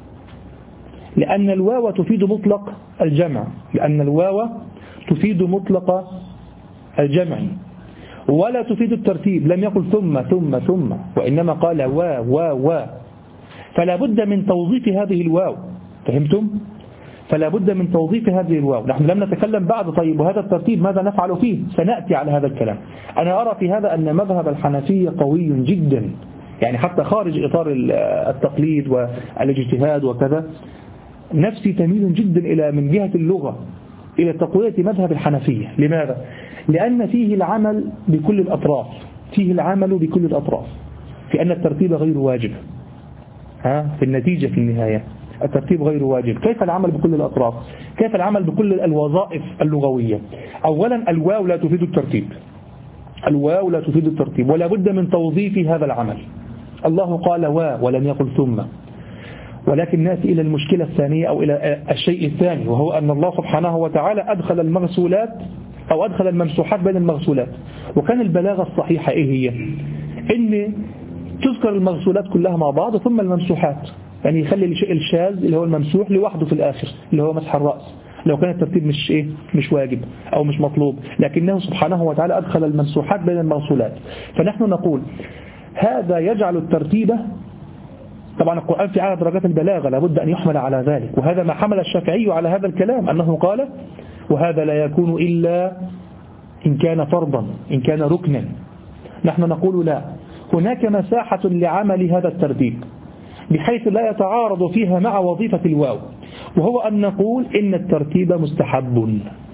لأن الواو تفيد مطلق الجمع لأن الواو تفيد مطلق الجمع ولا تفيد الترتيب. لم يقل ثم ثم ثم وإنما قال وا وا وا، فلا بد من توظيف هذه الواو. فهمتم؟ فلا بد من توظيف هذه الواو. نحن لم نتكلم بعد. طيب وهذا الترتيب ماذا نفعل فيه؟ سنأتي على هذا الكلام. أنا أرى في هذا أن مذهب الحنفية قوي جدا، يعني حتى خارج إطار التقليد والاجتهاد وكذا، نفسي تميل جدا إلى من جهة اللغة إلى تقوية مذهب الحنفية. لماذا؟ لأن فيه العمل بكل الأطراف فيه العمل بكل الأطراف في أن الترتيب غير واجب. ها في النتيجة في النهاية الترتيب غير واجب. كيف العمل بكل الأطراف؟ كيف العمل بكل الوظائف اللغوية؟ أولا الواو لا تفيد الترتيب الواو لا تفيد الترتيب ولا بد من توظيف هذا العمل. الله قال وا ولم يقل ثم. ولكن نأتي إلى المشكلة الثانية أو إلى الشيء الثاني، وهو أن الله سبحانه وتعالى أدخل المغسولات أو أدخل الممسوحات بين المغسولات. وكان البلاغة الصحيحة إيه هي؟ إن تذكر المغسولات كلها مع بعض ثم الممسوحات، يعني يخلي الشيء الشاذ اللي هو الممسوح لوحده في الآخر اللي هو مسح الرأس، لو كان الترتيب مش إيه مش واجب أو مش مطلوب، لكنه سبحانه وتعالى أدخل الممسوحات بين المغسولات. فنحن نقول هذا يجعل الترتيب، طبعا القرآن في أعلى درجات البلاغة لابد أن يحمل على ذلك، وهذا ما حمل الشافعي على هذا الكلام أنه قال وهذا لا يكون إلا إن كان فرضا إن كان ركنا. نحن نقول لا، هناك مساحة لعمل هذا الترتيب بحيث لا يتعارض فيها مع وظيفة الواو، وهو أن نقول إن الترتيب مستحب.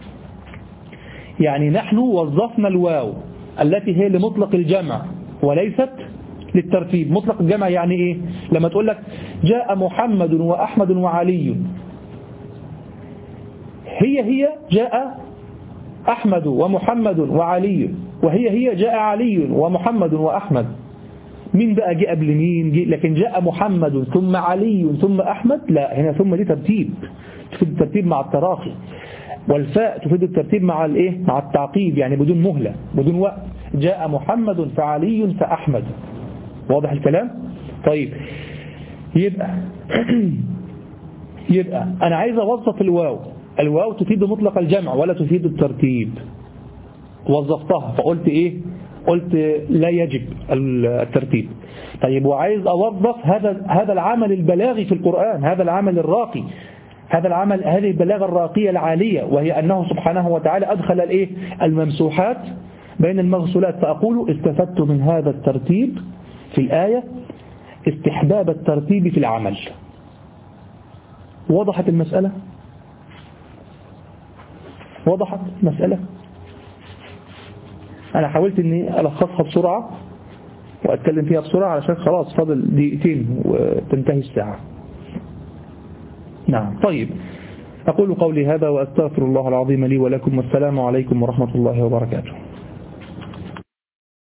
يعني نحن وظفنا الواو التي هي لمطلق الجمع وليست للترتيب. مطلق الجمع يعني إيه؟ لما تقول لك جاء محمد وأحمد وعلي، هي هي جاء أحمد ومحمد وعلي، وهي هي جاء علي ومحمد وأحمد. مين بقى جاء قبل مين؟ جاء لكن جاء محمد ثم علي ثم أحمد، لا، هنا ثم دي ترتيب، تفيد الترتيب مع التراخي، والفاء تفيد الترتيب مع الايه مع التعقيب، يعني بدون مهلة بدون وقت. جاء محمد فعلي فأحمد. واضح الكلام؟ طيب يبقى يبقى أنا عايز أوظف الواو. الواو تفيد مطلق الجمع ولا تفيد الترتيب. وظفتها فقلت إيه؟ قلت لا يجب الترتيب. طيب وعايز أوظف هذا هذا العمل البلاغي في القرآن، هذا العمل الراقي، هذا العمل هذه البلاغة الراقية العالية، وهي أنه سبحانه وتعالى أدخل الإيه الممسوحات بين المغسولات. فأقول استفدت من هذا الترتيب في الآية استحباب الترتيب في العمل. وضحت المسألة؟ وضحت المسألة؟ أنا حاولت أني ألخصها بسرعة وأتكلم فيها بسرعة علشان خلاص فاضل دقيقتين وتنتهي الساعة. نعم. طيب أقول قولي هذا وأستغفر الله العظيم لي ولكم، والسلام عليكم ورحمة الله وبركاته.